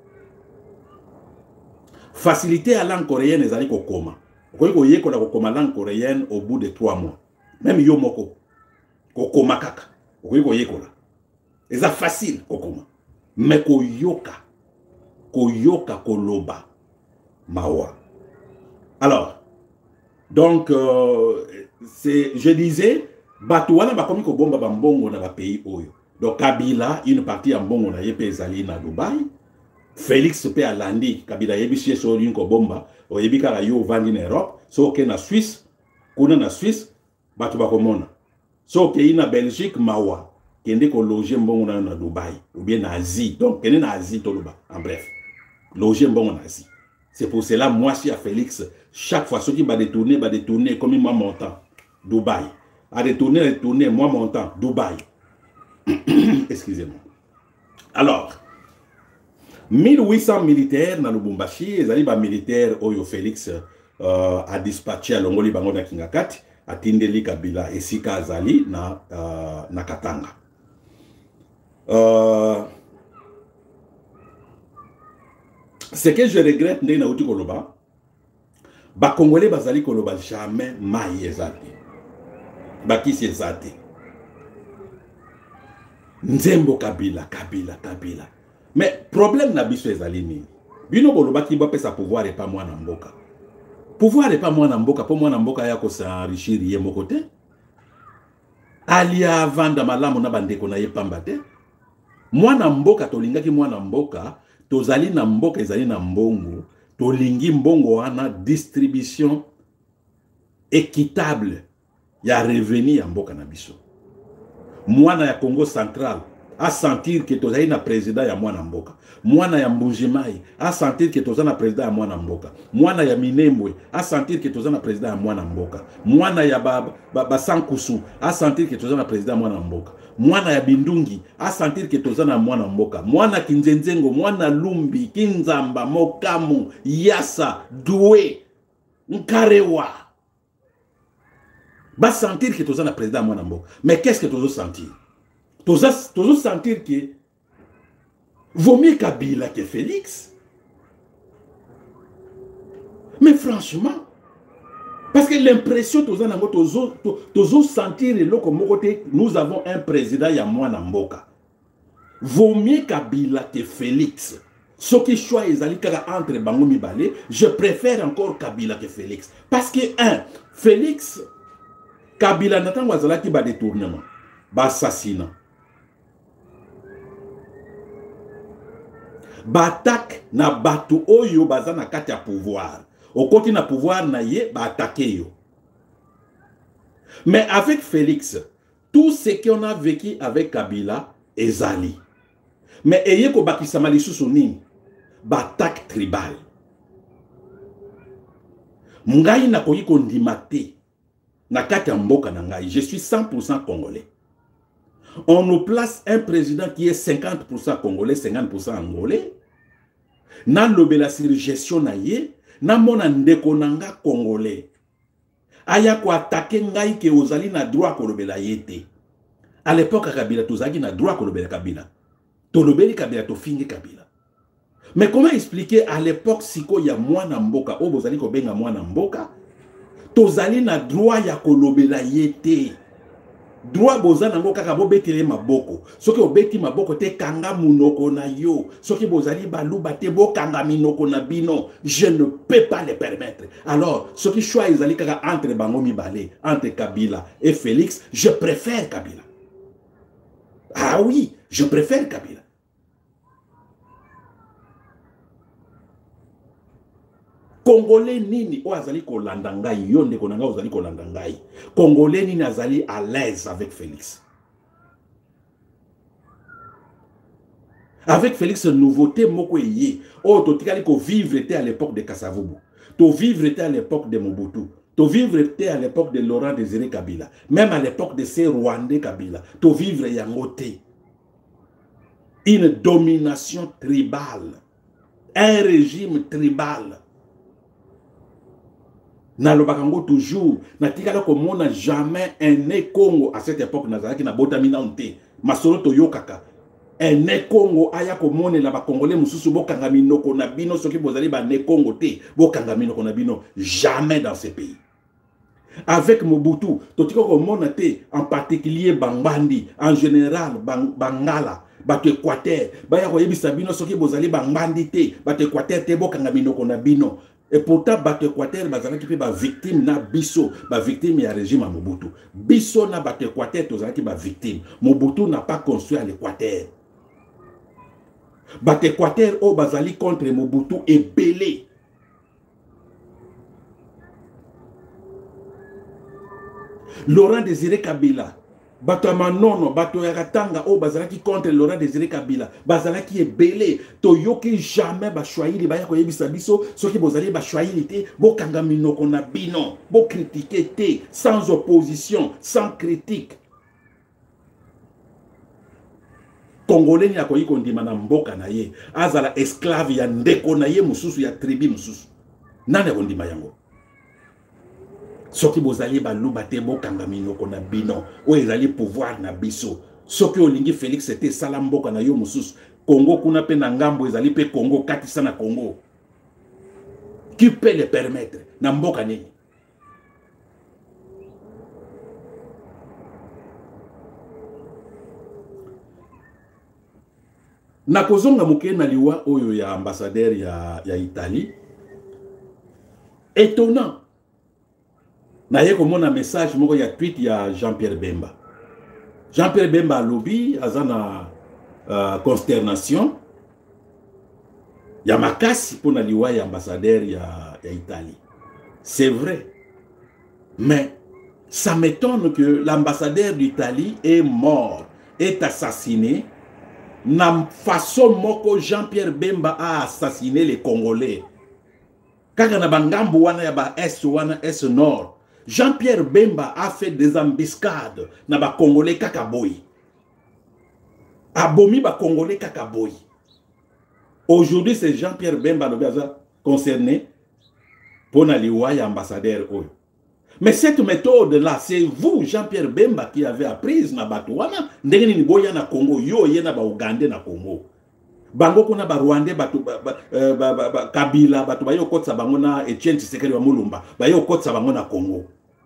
Facilité à langue coréenne ezali kokoma. Ko yeko na kokoma langue coréenne au bout de 3 mois. Même yo moko kokoma kaka. Ko yeko la. Eza facile kokoma. Mais ko yoka koloba mawa. Alors donc je disais, Batouana va comme bomba bambongo dans le pays oyo. Donc Kabila, une partie en bongo na yepe ezali na Dubaï. Félix pe alandi Kabila yebi sie so une ko bomba, o yebi kala yo vandi na Europe, so ke na Suisse, kuna na Suisse, batu ba komona. So ke ina Belgique mawa, kende ko loger mbongo na Dubaï ou bien na Asie. Donc kende na Asie toluba en bref. Loger mbongo na Asie. C'est pour cela moi si à Félix chaque fois ceux qui va détourner comme moi montant Dubaï. À détourner moi montant Dubaï. Excusez-moi. Alors 1800 militaires dans Lubumbashi, les alibas militaires Oyo Félix a dispatché à Longoli Bango na Kingakati, à Tindeli Kabila et Sika Azali na Katanga. Ce que je regrette ndé na uti koloba, ba Congolais bazali koloba jamais maïe ezate. Ba kisi ezate. Nzembo Kabila, Kabila, Kabila. Mais problème na biso ezali nini? Bino bolobaki ba pesa pouvoir et pas moi na mboka. Pouvoir et pas moi na mboka, pour moi na mboka ya ko s'enrichir ye moko te. Alia vanda malamu na bandeko na ye pamba te. Mwana mboka tolingaki mwana mboka, tozali na mboka ezali na mbongo, tolingi mbongo wana distribution équitable ya revenu ya mboka na biso. Mwana ya Congo Central a sentir que tozali na président ya mwana mboka. Mwana ya Mbujimai a sentir que tozali na président ya mwana mboka. Mwana ya Minembwe a sentir que tozali na président ya mwana mboka. Mwana ya Sankusu a sentir que tozali na président ya mwana mboka. Mwana ya Bindungi a sentir que tozali na mwana mboka. Mwana Kinzenzengo, mwana Lumbi, Kinzamba, Mokamu, Yassa, Doué, Nkarewa va sentir que tozali na président ya mwana mboka. Mais qu'est-ce que tozo sentir? Tozo sentir que vaut mieux Kabila que Félix. Mais franchement, parce que l'impression tozo sentir nous avons un président ya mwana mboka. Vaut mieux Kabila que Félix. Ce qui choix ezali kaka entre bango mibale, je préfère encore Kabila que Félix. Parce que Félix Kabila natango azalaki ba détournement, ba assassinat, ba attaque na batu oyo baza na kati ya pouvoir. Okoti na pouvoir na ye ba attaquer yo. Mais avec Félix, tout ce qu'on a vécu avec Kabila ezali. Mais eye ko bakisama lisusu nini? Ba attaque tribale. Ngai na koyi ko ndima te. Je suis 100% congolais. On nous place un président qui est 50% congolais, 50% angolais. Na lobela sur gestion na ye, na mona ndeko nanga congolais. Aya ko attaquer ngai ke ozali na droit ko lobela yete. À l'époque Kabila tozaki na droit ko lobela Kabila. To lobeli Kabila to fingi Kabila. Mais comment expliquer à l'époque siko ya mwana mboka o bozali ko benga mwana mboka? Tozali na droit ya kolobela yete. Droit bozana ngo kaka bo betele maboko. Soki obeti maboko te kanga munoko na yo. Soki bozali baluba te bo kanga minoko na bino. Je ne peux pas le permettre. Alors, soki choix ezali kaka entre bango mibale, entre Kabila et Félix, je préfère Kabila. Ah oui, je préfère Kabila. Congolais nini o azali ko landangai yonde konanga ozali ko landangai. Congolais nini azali à l'aise avec Félix. Avec Félix nouveauté moko yé. Oh to tikali ko vivre était à l'époque de Kasavubu. To vivre était à l'époque de Mobutu. To vivre était à l'époque de Laurent Désiré Kabila. Même à l'époque de ces Rwandais Kabila. To vivre yangote. Une domination tribale. Un régime tribal. Na lobakango toujours na tikala ko mona jamais un Congo à cette époque nazalaki na botamina onte masolo to yokaka un Congo aya ko mona la ba congolais mususu bokanga minoko na bino soki bozali ba ne Congo te bokanga minoko na bino jamais dans ce pays. Avec Mobutu to tikala ko mona te en particulier Bangandi en général Bangala bato Équateur baya ko yebisa bino soki bozali Bangandi te bato Équateur te bokanga minoko na bino. Et pourtant, bato Équateur, bazalaki pe ba victime na biso, ba victime ya régime à Mobutu. Biso na bato Équateur, tozalaki ba victime. Mobutu n'a pas construit à l'Équateur. Bato Équateur, oh bazali contre Mobutu et belé. Laurent Désiré Kabila, bato manono, bato yakatanga, oh bazalaki contre Laurent Désiré Kabila, bazalaki est belé, toyoki jamais ba choisir ba yako yebisa biso, soki bozali ba choisir te, bo kanga minoko na bino, bo critiquer te, sans opposition, sans critique. Congolais ni akoyi kondima na mboka na ye, azala esclave ya ndeko na ye mususu ya tribu mususu. Nani kondima yango? Soki bozali baluba te bokanga minoko na bino o ezali pouvoir na biso. Soki olingi Félix était salamboka na yo mususu. Congo kuna pe na ngambo ezali pe Congo katisa na Congo. Qui peut le permettre? Na mboka nini? Na kozonga moke na liwa oyo ya ambassadeur ya Italie. Étonnant. Na ye komona message moko ya tweet ya Jean-Pierre Bemba. Jean-Pierre Bemba lobby azana consternation. Ya makasi pour na liwa ya ambassadeur ya Italie. C'est vrai. Mais ça m'étonne que l'ambassadeur d'Italie est mort, est assassiné. Na façon moko Jean-Pierre Bemba a assassiné les Congolais. Kaka na bangambo wana ya ba est wana est nord. Jean-Pierre Bemba a fait des embuscades na ba Congolais kakaboy. Abomi ba Congolais kakaboy. Aujourd'hui c'est Jean-Pierre Bemba le gaza concerné pour na liwa ya ambassadeur oyo. Mais cette méthode-là, c'est vous, Jean-Pierre Bemba, qui avez appris na Batouana, ndenge ni boya na Congo, yo ye na ba Ougandais na Congo. Bango kuna ba Rwandais batu Kabila batu ba yo kotsa bango na Etienne Tshisekedi wa Mulumba, ba yo kotsa bango na Congo.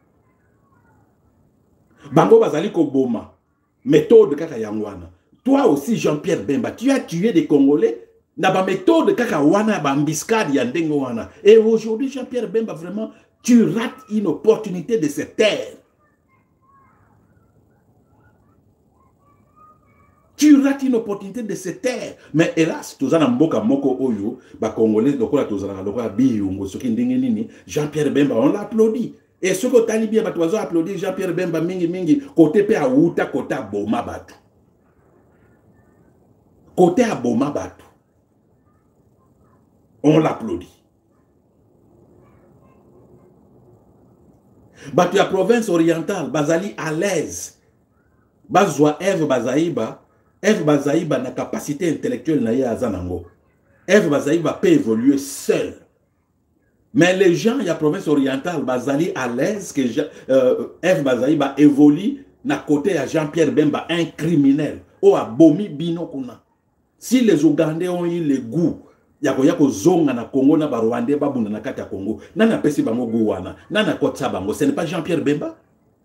Bango bazali ko boma. Méthode kaka yangwana. Toi aussi Jean-Pierre Bemba, tu as tué des Congolais na ba méthode kaka wana ba mbiscade ya ndenge wana. Et aujourd'hui Jean-Pierre Bemba vraiment tu rates une opportunité de se taire. Tu rates une opportunité de se taire. Mais hélas, tozana mboka moko oyo, ba Congolais, lokola tozana lokola biyungo, soki ndenge nini, Jean-Pierre Bemba, on l'applaudit. Et ce que tali bien, tu vas applaudir Jean-Pierre Bemba mingi mingi, côté pe a outa, côté a boma batu. Côté a boma batu. On l'applaudit. Batu ya province orientale, bazali à l'aise. Bazwa Eve Bazaïba na capacité intellectuelle na ya azanango. Eve Bazaïba peut évoluer seul. Mais les gens ya province orientale, bazali à l'aise que Eve Bazaïba évolue na côté ya Jean-Pierre Bemba, un criminel. O abomi bino kuna. Si les Ougandais ont eu le goût yako zonga na Congo na ba Rwandais babunda na kati ya Congo, nana pesi bango goût wana, nana kotsa bango, ce n'est pas Jean-Pierre Bemba.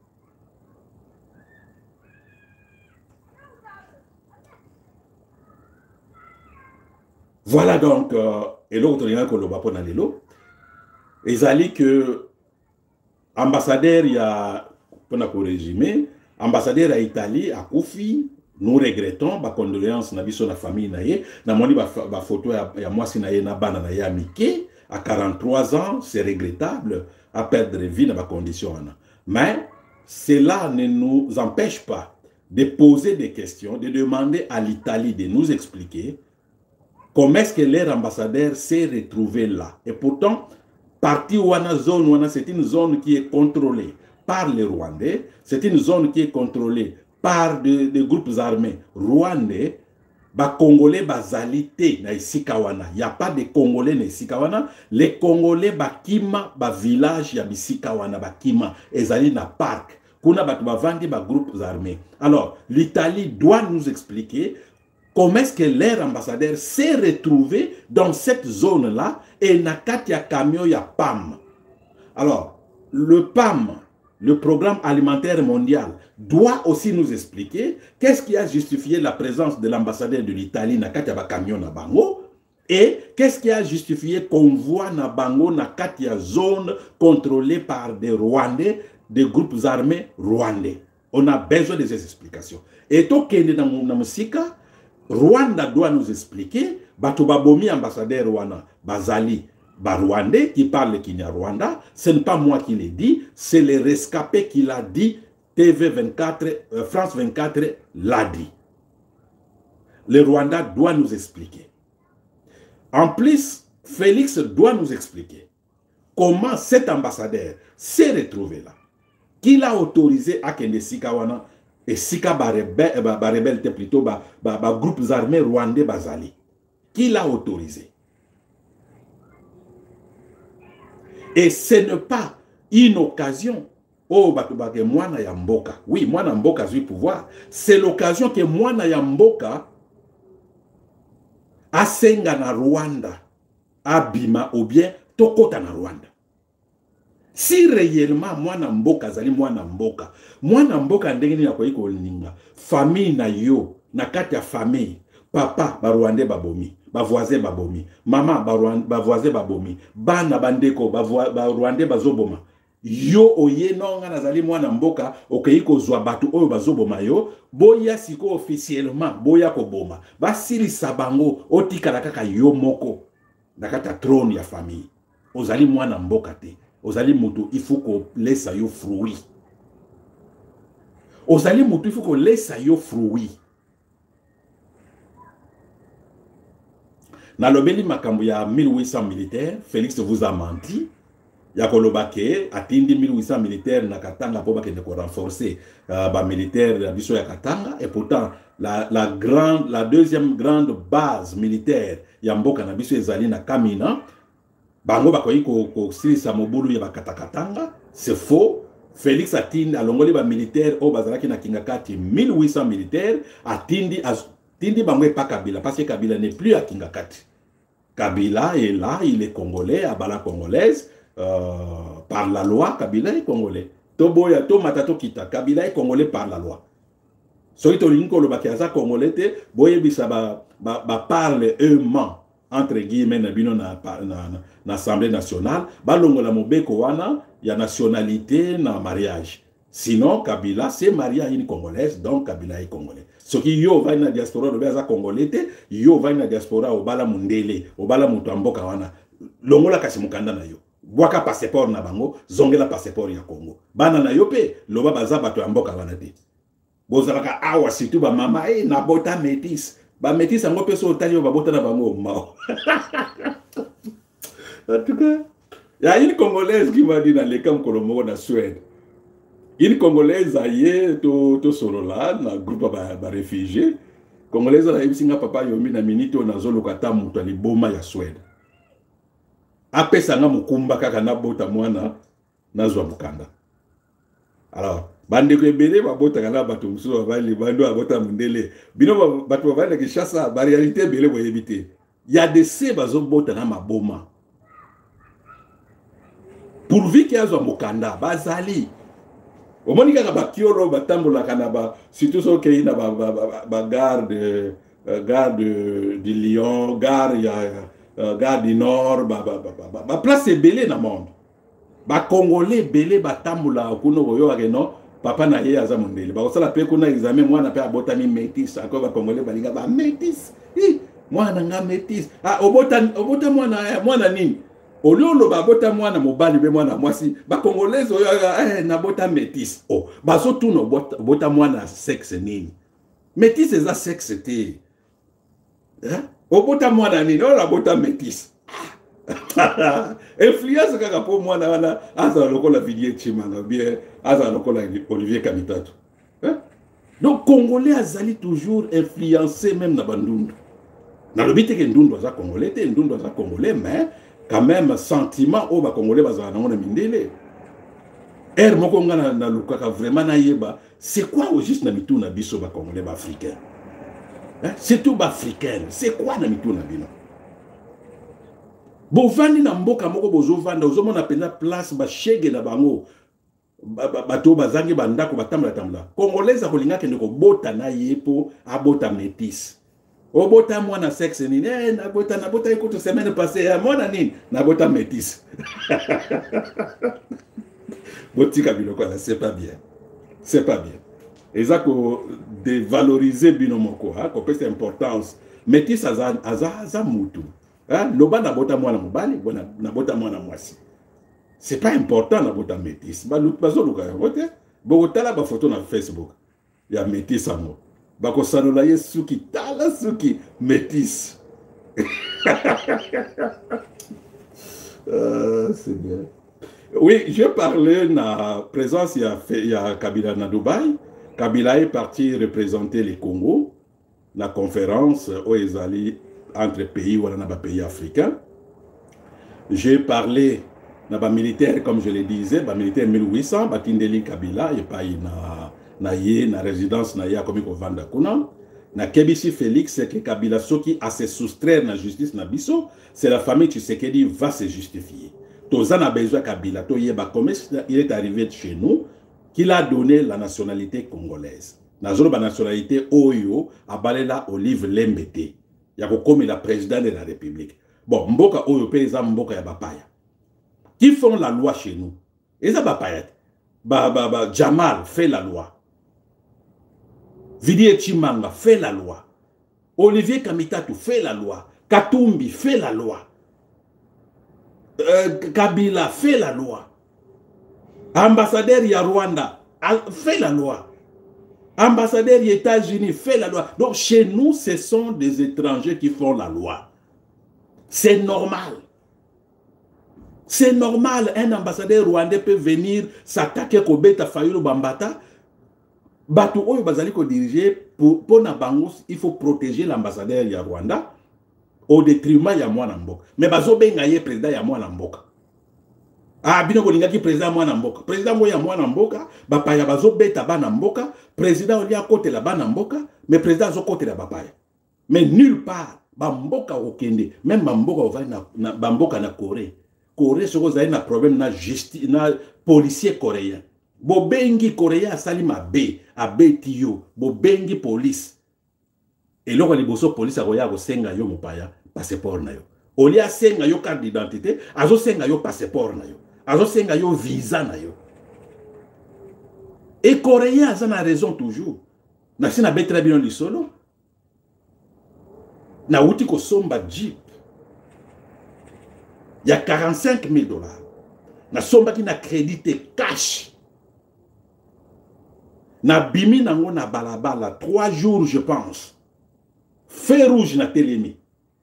Voilà donc, et l'autre rien que le bapon a l'élo. Ils allaient que ambassadeur il y a pour régime, ambassadeur à Italie à Koufi, nous regrettons, ba condoléances na biso na famille na ye, na moni ba photo ya moi si na ye na bana na ye Mickey à 43 ans, c'est regrettable à perdre vie dans ba conditions. Mais cela ne nous empêche pas de poser des questions, de demander à l'Italie de nous expliquer comment est-ce que leur ambassadeur s'est retrouvé là. Et pourtant, partie Wana zone Wana, c'est une zone qui est contrôlée par les Rwandais, c'est une zone qui est contrôlée par des groupes armés rwandais. Ba Congolais bazalité na Isikawana. Il n'y a pas de Congolais na Isikawana. Les Congolais bakima ba village ya Isikawana bakima ezali na parc. Kuna batu bavandi ba groupes armés. Alors, l'Italie doit nous expliquer comment est-ce que leur ambassadeur s'est retrouvé dans cette zone-là et nakati ya camion ya PAM. Alors, le PAM, le Programme alimentaire mondial, doit aussi nous expliquer qu'est-ce qui a justifié la présence de l'ambassadeur de l'Italie nakati ya camion na bango et qu'est-ce qui a justifié convoi na bango nakati ya zone contrôlée par des Rwandais, des groupes armés rwandais. On a besoin de ces explications. Et tokende na musika, Rwanda doit nous expliquer, Bato Babomi, ambassadeur Rwanda, Bazali, Rwandais qui parle Kinyarwanda, ce n'est pas moi qui l'ai dit, c'est les rescapés qui l'a dit, TV24, France 24 l'a dit. Le Rwanda doit nous expliquer. En plus, Félix doit nous expliquer comment cet ambassadeur s'est retrouvé là. Qui l'a autorisé à Kende Sikawana et Sika Barebel plutôt groupes armés rwandais Bazali. Qui l'a autorisé? Et ce n'est pas une occasion. Oh, batubake mwana ya mboka. Oui, mwana mboka zui pouvoir. C'est l'occasion que mwana ya mboka asenga na Rwanda, abima ou bien tokota na Rwanda. Si réellement mwana mboka zali mwana mboka ndenge ni yakoyi ko linga famille na yo na kati ya famille papa Rwandais babomi, voisin babomi, maman voisin babomi, bana bandeko Rwandais bazoboma. Yo oye nonga nazali mwana mboka okei kozwa batu oyo bazoboma yo boya siko officiellement boya koboma basilisa bango otikala kaka yo moko nakata trône ya famille. Ozali mwana mboka te, ozali mutu il faut ko lesa yo fruit. Ozali mutu il faut ko lesa yo fruit. Na lobeli makambo ya 1800 militaires, Félix vous a menti. Ya kolobake atindi 1800 militaires na Katanga pour bakende ko renforcer ba militaires ya biso ya Katanga, et pourtant la deuxième grande base militaire ya mboka na biso ezali na Kamina. Bango bakoyi ko silisa mobulu ya Katanga, c'est faux. Félix atindi alongoli ba militaires o bazalaki na Kingakati 1800 militaires atindi bango pa Kabila parce que Kabila n'est plus à Kingakati. Kabila est là, il est congolais, à Bala congolaise. Par la loi, Kabila est congolais. Toboya, to matato kita, Kabila est congolais par la loi. Soy to linko lo bakiaza congolais te, boye bisa parle eux-mêmes entre guillemets na bino na Assemblée nationale, balongo la mobeko wana ya nationalité na mariage. Sinon Kabila c'est marié à une congolaise, donc Kabila est congolais. Ce qui yo va na diaspora lo baza congolais te, yo va na diaspora o bala mundele, o bala mutu mboka wana. Longola kasi mukanda na yo. Bwaka passeport na bango, zongela passeport ya Congo. Bana na yope, loba baza bato ya mboka wana te. Bozalaka awa surtout ba mama na bota métis. Ba métis ango peso otali yo ba bota na bango mao. En tout cas, il y a une Congolaise qui m'a dit dans les camps Kolomo na Suède. Une Congolaise aye to solo là na groupe ba réfugiés. Congolaise na yebisinga papa yomi na minito na zolo kata mutu ali boma ya Suède. Apesa nga mukumba kaka na bota mwana nazwa mukanda. Alors, bande ko ebele babota kana bato mususu bali bando abota mundele. Bino bato bali ki chassa ba réalité belé boyebité. Il y a des se bazo bota na maboma. Pourvu qu'il y a mukanda bazali. Omoni kaka bakiolo batambola kana ba surtout so kei na ba garde du Lion, garde gare du Nord, place est belé dans le monde. Congolais belé batambola kuno boyo akeno papa na ye aza mondele. Ba osala pe kuna examen moi na pe abotami métis, encore ba Congolais balinga ba métis. Moi na nga métis. Ah obota moi na nini? Oliolo ba bota moi na mobali be moi na mwasi. Ba Congolais oyo na bota métis. Oh, ba so tout no bota moi na sexe nini. Métis eza sexe te. Hein? Obota mwana nini, ola bota métis. Influence kaka po mwana wana aza lokola Villiers Chimanga bien aza lokola Olivier Kamitatu. Donc Congolais azali toujours influencé même na bandundu. Na lobite ke ndundu aza Congolais te, ndundu aza Congolais mais quand même sentiment o ba Congolais bazala na mindele. Moko ngana na lukaka vraiment na yeba, c'est quoi au juste na mitu na biso ba Congolais ba africain? C'est tout africain. C'est quoi na mitu na bino? Bovandi na mboka moko bozovanda ozomona pena place ba shege na bango bato bazangi bandako batamla tamla. Congolais akolinga kende ko bota na yepo abota métis. Obota mwana sexe nini? Na bota ekuto semaine passée mwana nini? Na bota métis. Botika biloko là, c'est pas bien. C'est pas bien. Et ça de valoriser binomoko, qu'on peut importance. Métis aza mutu. Loba na bota mwana mobali, na bota mwana mwasi. C'est pas important na bota métis. Bazo luka yote. Bogotala ba photo na Facebook. Ya métis amo. Bako sanola ye suki tala suki métis. C'est bien. Oui, je parlais de la présence il y a Kabila na Dubaï. Kabila est parti représenter le Congo, la conférence aux Ezali entre pays ou dans pays africains. J'ai parlé de militaires, comme je le disais, militaires 1800, Batindeli Kabila, et pas na résidence na ya comme Vanda Kuna. Na Kebisi Félix, c'est que Kabila Soki a se soustraire na justice na biso, c'est la famille Tshisekedi va se justifier. Tozan a besoin Kabila, il est arrivé chez nous, qu'il a donné la nationalité congolaise. Nazolo ba nationalité oyo abalela Olive Lembete. Yako comme la présidente de la République. Bon, mboka oyo pe eza mboka ya bapaya. Qui font la loi chez nous? Eza bapaya. Jamal fait la loi. Vidi Chimanga fait la loi. Olivier Kamitatu fait la loi. Katumbi fait la loi. Kabila fait la loi. Ambassadeur ya Rwanda fait la loi. Ambassadeur des États-Unis fait la loi. Donc chez nous, ce sont des étrangers qui font la loi. C'est normal. C'est normal. Un ambassadeur rwandais peut venir s'attaquer au Beta Fayulu Bambata. Batu oyo bazali ko diriger pour na bango, il faut protéger l'ambassadeur ya Rwanda au détriment ya mwana mboka. Mais bazo benga ye président ya mwana mboka. Ah, bino ko lingaki président mwana mboka. Président mo ya mwana mboka, bapaya bazo beta bana mboka, président oli a côté la bana mboka, mais président zo côté la bapaya. Mais nulle part ba mboka okende, même ba mboka ovali na ba mboka na Corée. Corée soko zali na problème na justice na policier coréen. Bobengi coréen asali mabe, abetiyo, bobengi police. Et loko liboso police akoya ko senga yo mopaya passeport na yo. Oli a senga yo carte d'identité, azo senga yo passeport na yo. Azo senga yo visa na yo. Et coréen ça na raison toujours. Na sina betra bien lisolo. Na uti ko somba jeep. Il y a 45 000 $. Na somba qui na crédité cash. Na bimi nango na balabala 3 jours je pense. Feu rouge na telemi.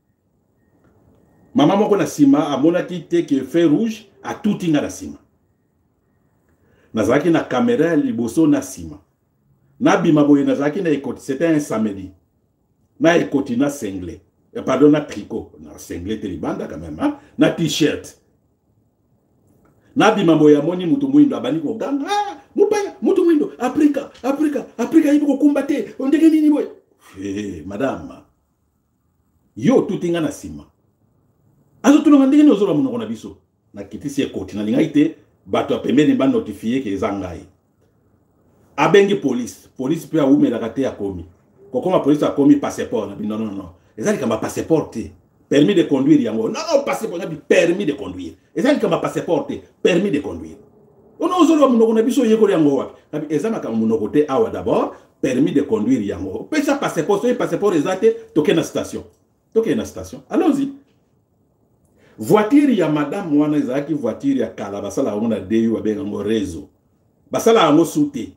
Maman moko na sima amona ki te que feu rouge a tout inga na sima. Nazaki na caméra liboso na sima. Na bima boye nazaki na ekoti, c'était un samedi. Na ekoti na singlet. Pardon, na tricot. Na singlet telibanda quand même, hein? Na t-shirt. Na bima boye amoni mutu mwindo abani ko ganga. Mupaya, mutu mwindo, Afrika ipo kukumbate. Ondenge nini boy? Eh, madame. Yo tutinga na sima. Azo tulonga ndenge ni ozola munoko na biso. Na kitisi ekoti na linga ite bato apembeni ba notifier ke ezangai. Abengi police pe aumela kate ya komi. Kokoma police akomi passeport na bi non. Ezali kama passeport te. Permis de conduire yango. Non, passeport na bi permis de conduire. Ezali kama passeport te, permis de conduire. On a ozolo munoko na biso yeko yango wapi. Na bi ezama kama munoko te awa d'abord, permis de conduire yango. Pesa passeport, so passeport ezate toke na station. Toke na station. Allons-y. Voiture ya madame wana ezaki voiture ya kala basala ngo na deyu abenga ngo réseau. Basala ngo souté.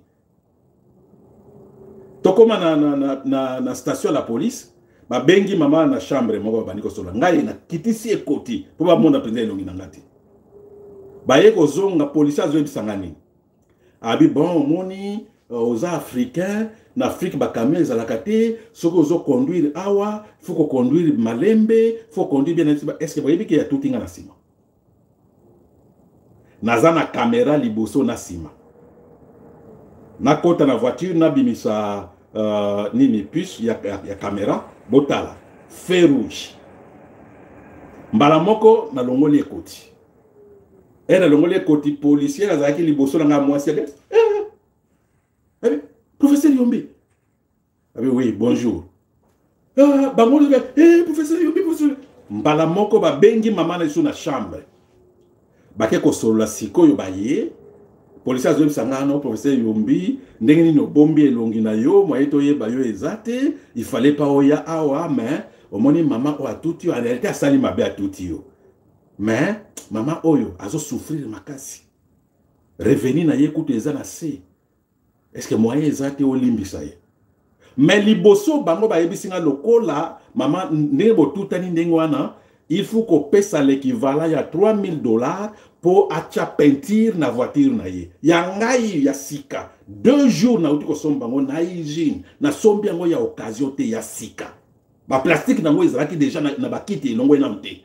Tokoma na station la police, ba bengi mama na chambre moko baniko sola. Ngai na kitisi ekoti po ba mona penza elongi na ngati. Ba yeko zonga police azo bisangani. Abi bon moni aux africains na Afrique ba kamel za lakate soko ozo conduire awa faut ko conduire malembe faut conduire bien est-ce que voyez que ya tout inga na sima naza na caméra liboso na sima na kota na voiture na bimisa nini puce ya caméra botala feu rouge mbala moko na longoli ekoti era longoli ekoti policier azaki liboso na nga mwasi professeur Yombi. Ah oui, bonjour. Ah, professeur Yombi, professeur. Mbala moko ba bengi mama na iso na chambre. Bake ko solo siko yo baye. Police azo bisanga no professeur Yombi, ndenge ni no bombi elongi na yo, mo eto ye ba yo ezate, il fallait pas oya awa mais omoni mama o atuti yo, en réalité asali mabe atuti yo. Mais mama oyo azo souffrir makasi. Reveni na ye kutu ezana se. Est-ce que moyen ezate olimbisa ye? Mais liboso bango ba yebisinga lokola mama ndebo tutani ndenge wana, il faut qu'on pèse l'équivalent ya 3 000 $ pour acha peinture na voiture na ye. Ya ngai ya sika 2 jours na uti ko sombango na hygiene na sombi yango ya occasion te ya sika. Ba plastique nango ezalaki déjà na bakiti longo na mte.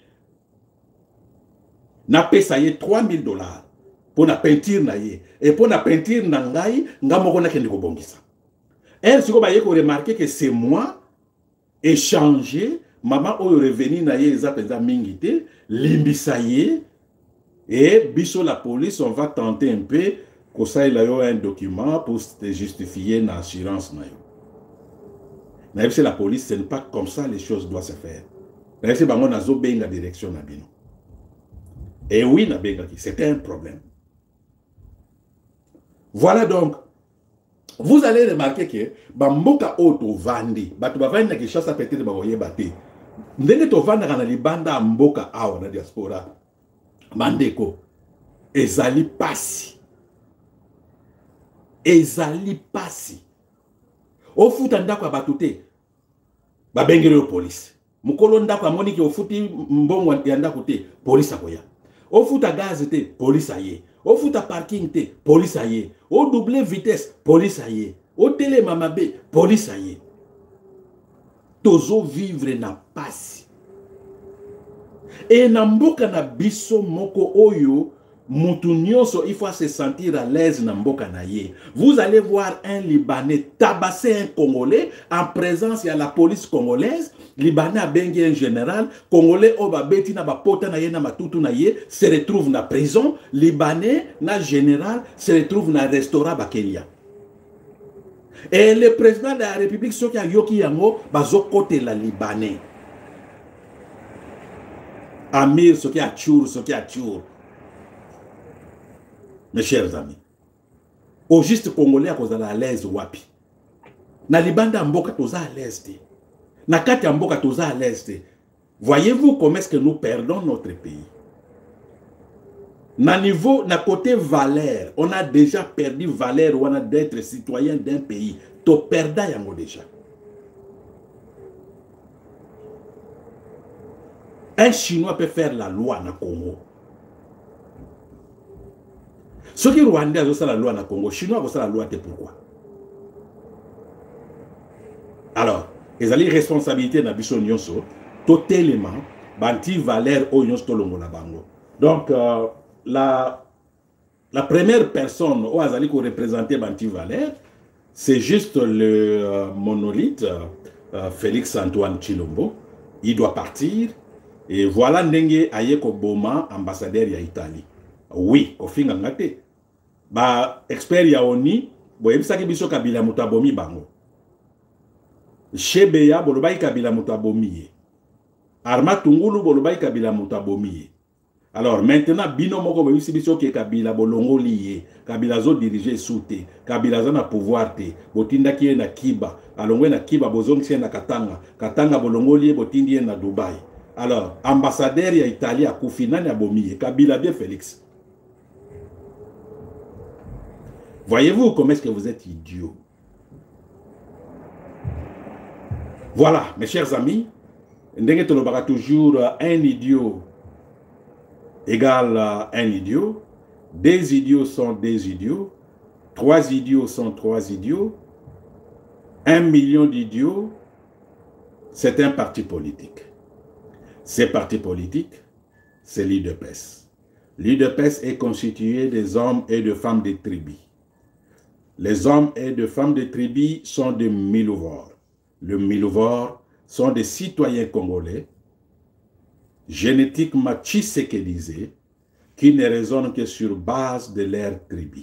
Na pesa ye 3 000 $ pour la peinture na ye et pour la peinture na ngai ngamoko na kende ko bongisa. Elle se ba ye ko remarquer que c'est moi échanger maman oyo revenu na ye za penza mingite limbisa ye et biso la police on va tenter un peu ça il a eu un document pour te justifier une assurance. C'est la police, ce n'est pas comme ça les choses doivent se faire. C'est la direction. Et oui, c'était un problème. Voilà donc. Vous allez remarquer que Bamboka Oto Vandi, Batubavani na Kishasa peut-être Bawoye Bate. Ndenge to vanda kana libanda mboka awa na diaspora. Mandeko. Ezali pasi. Ezali pasi. Ofuta ndako batute. Babengere police. Mukolo ndako amoni ki ofuti mbongo ya ndako te, police akoya. Ofuta gaz te, police aye. Ofuta parking te, police aye. O double vitesse, police aye. O télé mamabe, police aye. Tozo vivre na pasi. Et na mboka na biso moko oyo, mutu nyonso, il faut se sentir à l'aise na mboka na ye. Vous allez voir un Libanais tabasser un Congolais en présence de la police congolaise. Libanais a bengi un général. Congolais oba beti na bapota na ye na matutu na ye se retrouve na prison. Libanais na général se retrouve na restaurant bakelia. Et le président de la République soki a yoki yango bazo kote la Libanais. Amir soki a tchour, soki a tchour. Mes chers amis, au juste Congolais à l'aise wapi. Na libanda mboka toza à l'aise. Na kati mboka toza à l'aise. Voyez-vous comment est-ce que nous perdons notre pays? Na niveau, na côté valeur, on a déjà perdu valeur, on a d'être citoyen d'un pays. To perda yango déjà. Un Chinois peut faire la loi na Congo. Ceux qui Rwandais ont la loi na Congo, Chinois ont la loi, pourquoi? Alors, ils ont les responsabilités dans biso nyonso, totalement, banti valeur o nyonso tolongo na bango. Donc, la première personne où Azali ko représenter banti valeur, c'est juste le monolithe Félix Antoine Tshilombo. Il doit partir. Et voilà ndenge ayeko boma ambassadeur ya Italie. Oui, kofinga ngate. Ba expert ya oni, boyebisaki biso Kabila mutabomi bango. Shebeya bolobai Kabila mutabomi. Arma Tungulu bolobai Kabila mutabomi. Alors maintenant bino moko boyebisi biso ke Kabila bolongo liye. Kabila zo diriger soute. Kabila za na pouvoir te. Botinda ki na Kiba. Alongwe na Kiba bozongisi na Katanga. Katanga bolongo liye botindi na Dubai. Alors, ambassadeur ya Italie à Koufinani Abomiye, Kabila bien Félix. Voyez-vous comment est-ce que vous êtes idiot? Voilà, mes chers amis, ndenge tolobaka toujours un idiot égale un idiot, des idiots sont des idiots, trois idiots sont trois idiots, 1 million d'idiots, c'est un parti politique. Ces partis politiques, c'est l'UDPS. L'UDPS est constitué des hommes et de femmes de tribus. Les hommes et de femmes de tribus sont des Milouvors. Les Milouvors sont des citoyens congolais, génétiquement tshisekédisés, qui ne raisonnent que sur base de leur tribu.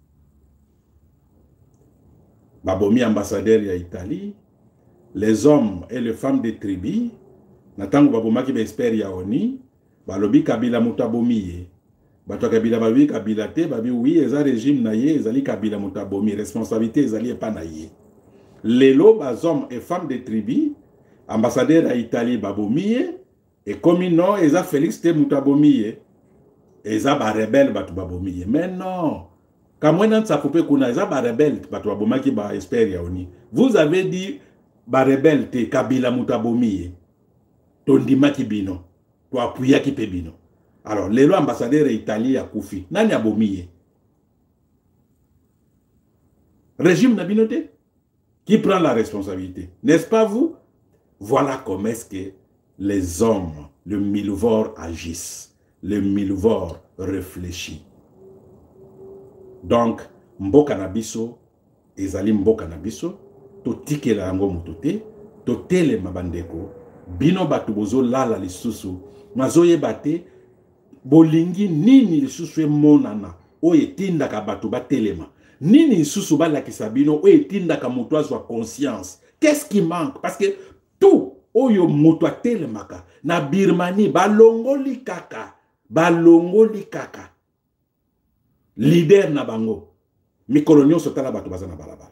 Babomi ambassadeur ya Italie, les hommes et les femmes de tribus, natango babomaki ba expert ya oni, balobi Kabila mutabomi. Bato Kabila babi Kabila te, babi oui, eza régime na ye, ezali Kabila mutabomi, responsabilité ezali epa na ye. Lelo bas hommes et femmes de tribu, ambassadeur à Italie babomi, et comme non, eza Félix te mutabomi, eza ba rebelle batu babomi. Mais non, kamwena tsapope kuna eza ba rebelle batu babomaki ba expert ya oni. Vous avez dit ba rebelle te Kabila mutabomi. Tondimaki bino, to apuyaki pe bino. Alors, les lois ambassadeurs Italie à Koufi, nani abomiye. Régime na binoté, qui prend la responsabilité? N'est-ce pas vous? Voilà comment est-ce que les hommes, le Milouvor agissent, le Milouvor réfléchit. Donc, mboka na biso, ezali mboka na biso, to tikela yango mutote, to tele mabandeko, bino batu bozo lala lisusu, mazoye bate, bolingi nini lisusu monana, oyo etindaka bato batelema nini susu balakisa bino oyo etindaka moto azwa conscience. Qu'est-ce qui manque? Parce que tout oyo moto atelemaka na Birmanie balongoli kaka leader na bango mikolo nyonso tala bato baza na balabala.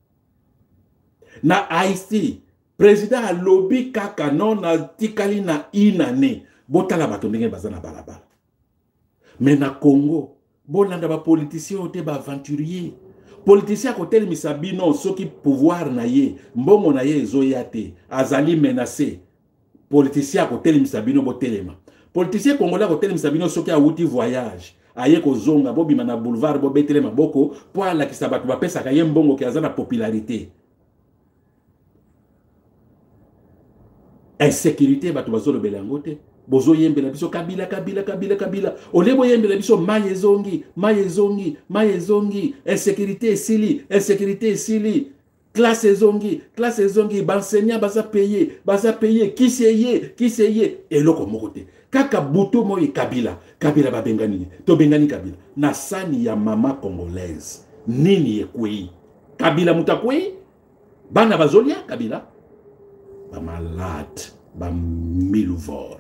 Na Haïti président alobi kaka non na tikali na inane botala bato ndenge baza na balabala. Mais na Congo bolanda ba politicien te ba aventurier politicien ko telemisa bino soki pouvoir na ye mbongo na ye ezoya te azali menacé politicien ko telemisa bino botelema politicien congolais ko telemisa bino soki awuti voyage aye ko zonga bobima na boulevard bo betele maboko po ala ki sabatu ba pesa ka ye mbongo ki azana popularité insécurité batu bazolo belangote bozo yembela biso kabila olebo yembela biso mayezongi insécurité esili classe ezongi benseignant baza payer qui seye eloko mokote kaka buto moye kabila babengani to bengani kabila na sani ya mama congolaise nini ekwei kabila mutakwei bana bazolia kabila ba malade ba milvor.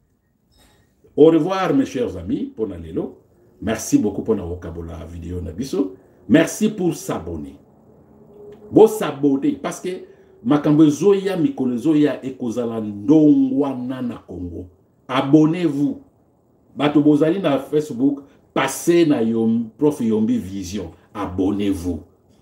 Au revoir mes chers amis pour Nalelo. Merci beaucoup pour notre vocabulaire vidéo Nabiso. Merci pour s'abonner. Bon s'abonner parce que makambo zoya mikolo zoya ekozala ndongwana na Congo. Abonnez-vous. Bato bozali na Facebook, passez na yom prof Yombi Vision. Abonnez-vous.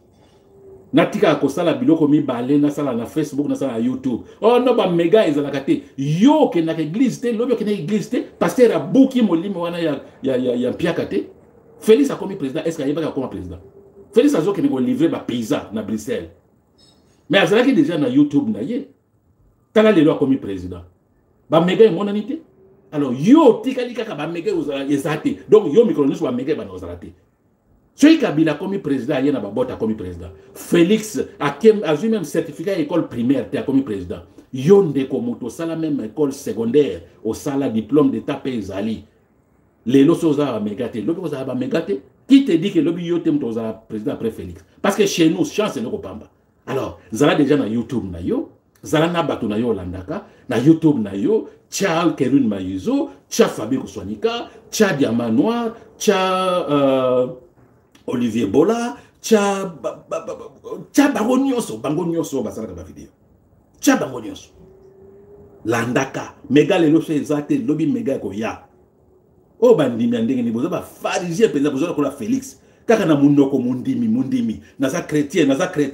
Natika kosala biloko mibale na sala na Facebook na sala na YouTube. Oh no ba mega ezalaka te. Yo ke na église te, lobi ke na église te, pasteur a buki molimo wana ya piaka te. Félix a komi président, est-ce qu'il y a comme président? Félix a zo ke ne go livrer ba paysan na Bruxelles. Mais azalaki déjà na YouTube na ye. Tala lelo a komi président. Ba mega monanité. Alors yo tikali kaka ba mega ezate. Donc yo micro ba mega ba ozalate. Celui qui a commis président, il y a un commis président. Félix a eu même certificat école primaire, il a commis président. Yonde Komoto, ça la même école secondaire, au sala diplôme d'état paysanni. Les losos à Megate, l'objet à Megate. Qui te dit que l'objet yote mtoza président après Félix? Parce que chez nous, chance est le Kopamba. Alors, Zala déjà na YouTube na yo, Zala na batu na yo landaka, na YouTube na yo, Tcha Kerun Mayuzo, Tcha Fabi Koswanika, Tcha Diamant Noir, Tcha Olivier Bola, Tcha bango nyonso basala ka video. Tcha bango nyonso. Landaka, mega lelo se ezate lobi mega ko ya. O bandimi ndenge ni boza ba pharisien penza boza ko la Félix. Kaka na munoko mundimi. Naza chrétien.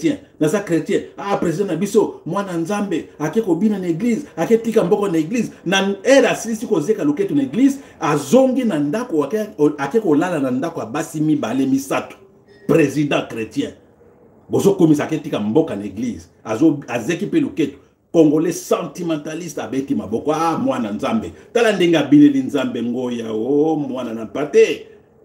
Ah président na biso mwana nzambe akeko bina na église, aketika mboko na église. Na era sisi ko zeka loketo na église, azongi na ndako akeko lala na ndako abasi mibale misato. Président chrétien. Bozo komisa aketika mboka na église, azeki pe loketo. Congolais sentimentaliste abeti maboko ah mwana nzambe. Tala ndenga bineli nzambe ngoya oh mwana na pate.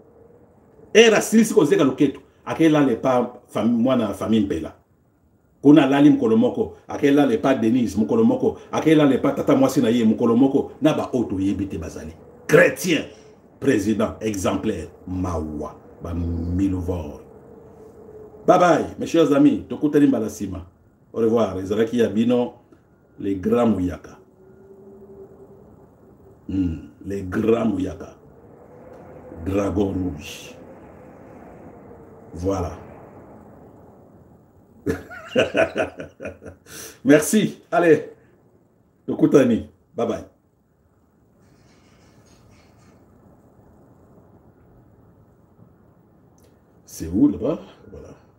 Era silisi kozeka loketo akela le pa mwana famille mpela kuna lali mkolomoko akela le pa Denise mkolomoko akela le pa tata mwasi na ye mkolomoko na ba auto yebite bazali chrétien président exemplaire mawa ba milovor. Bye bye mes chers amis, tokutani mbalasima. Au revoir. Ezalaki ya bino les grands mouyaka. Les grands mouyaka. Dragon rouge. Voilà. Merci. Allez. Tokutani. Bye bye. C'est où là-bas? Voilà.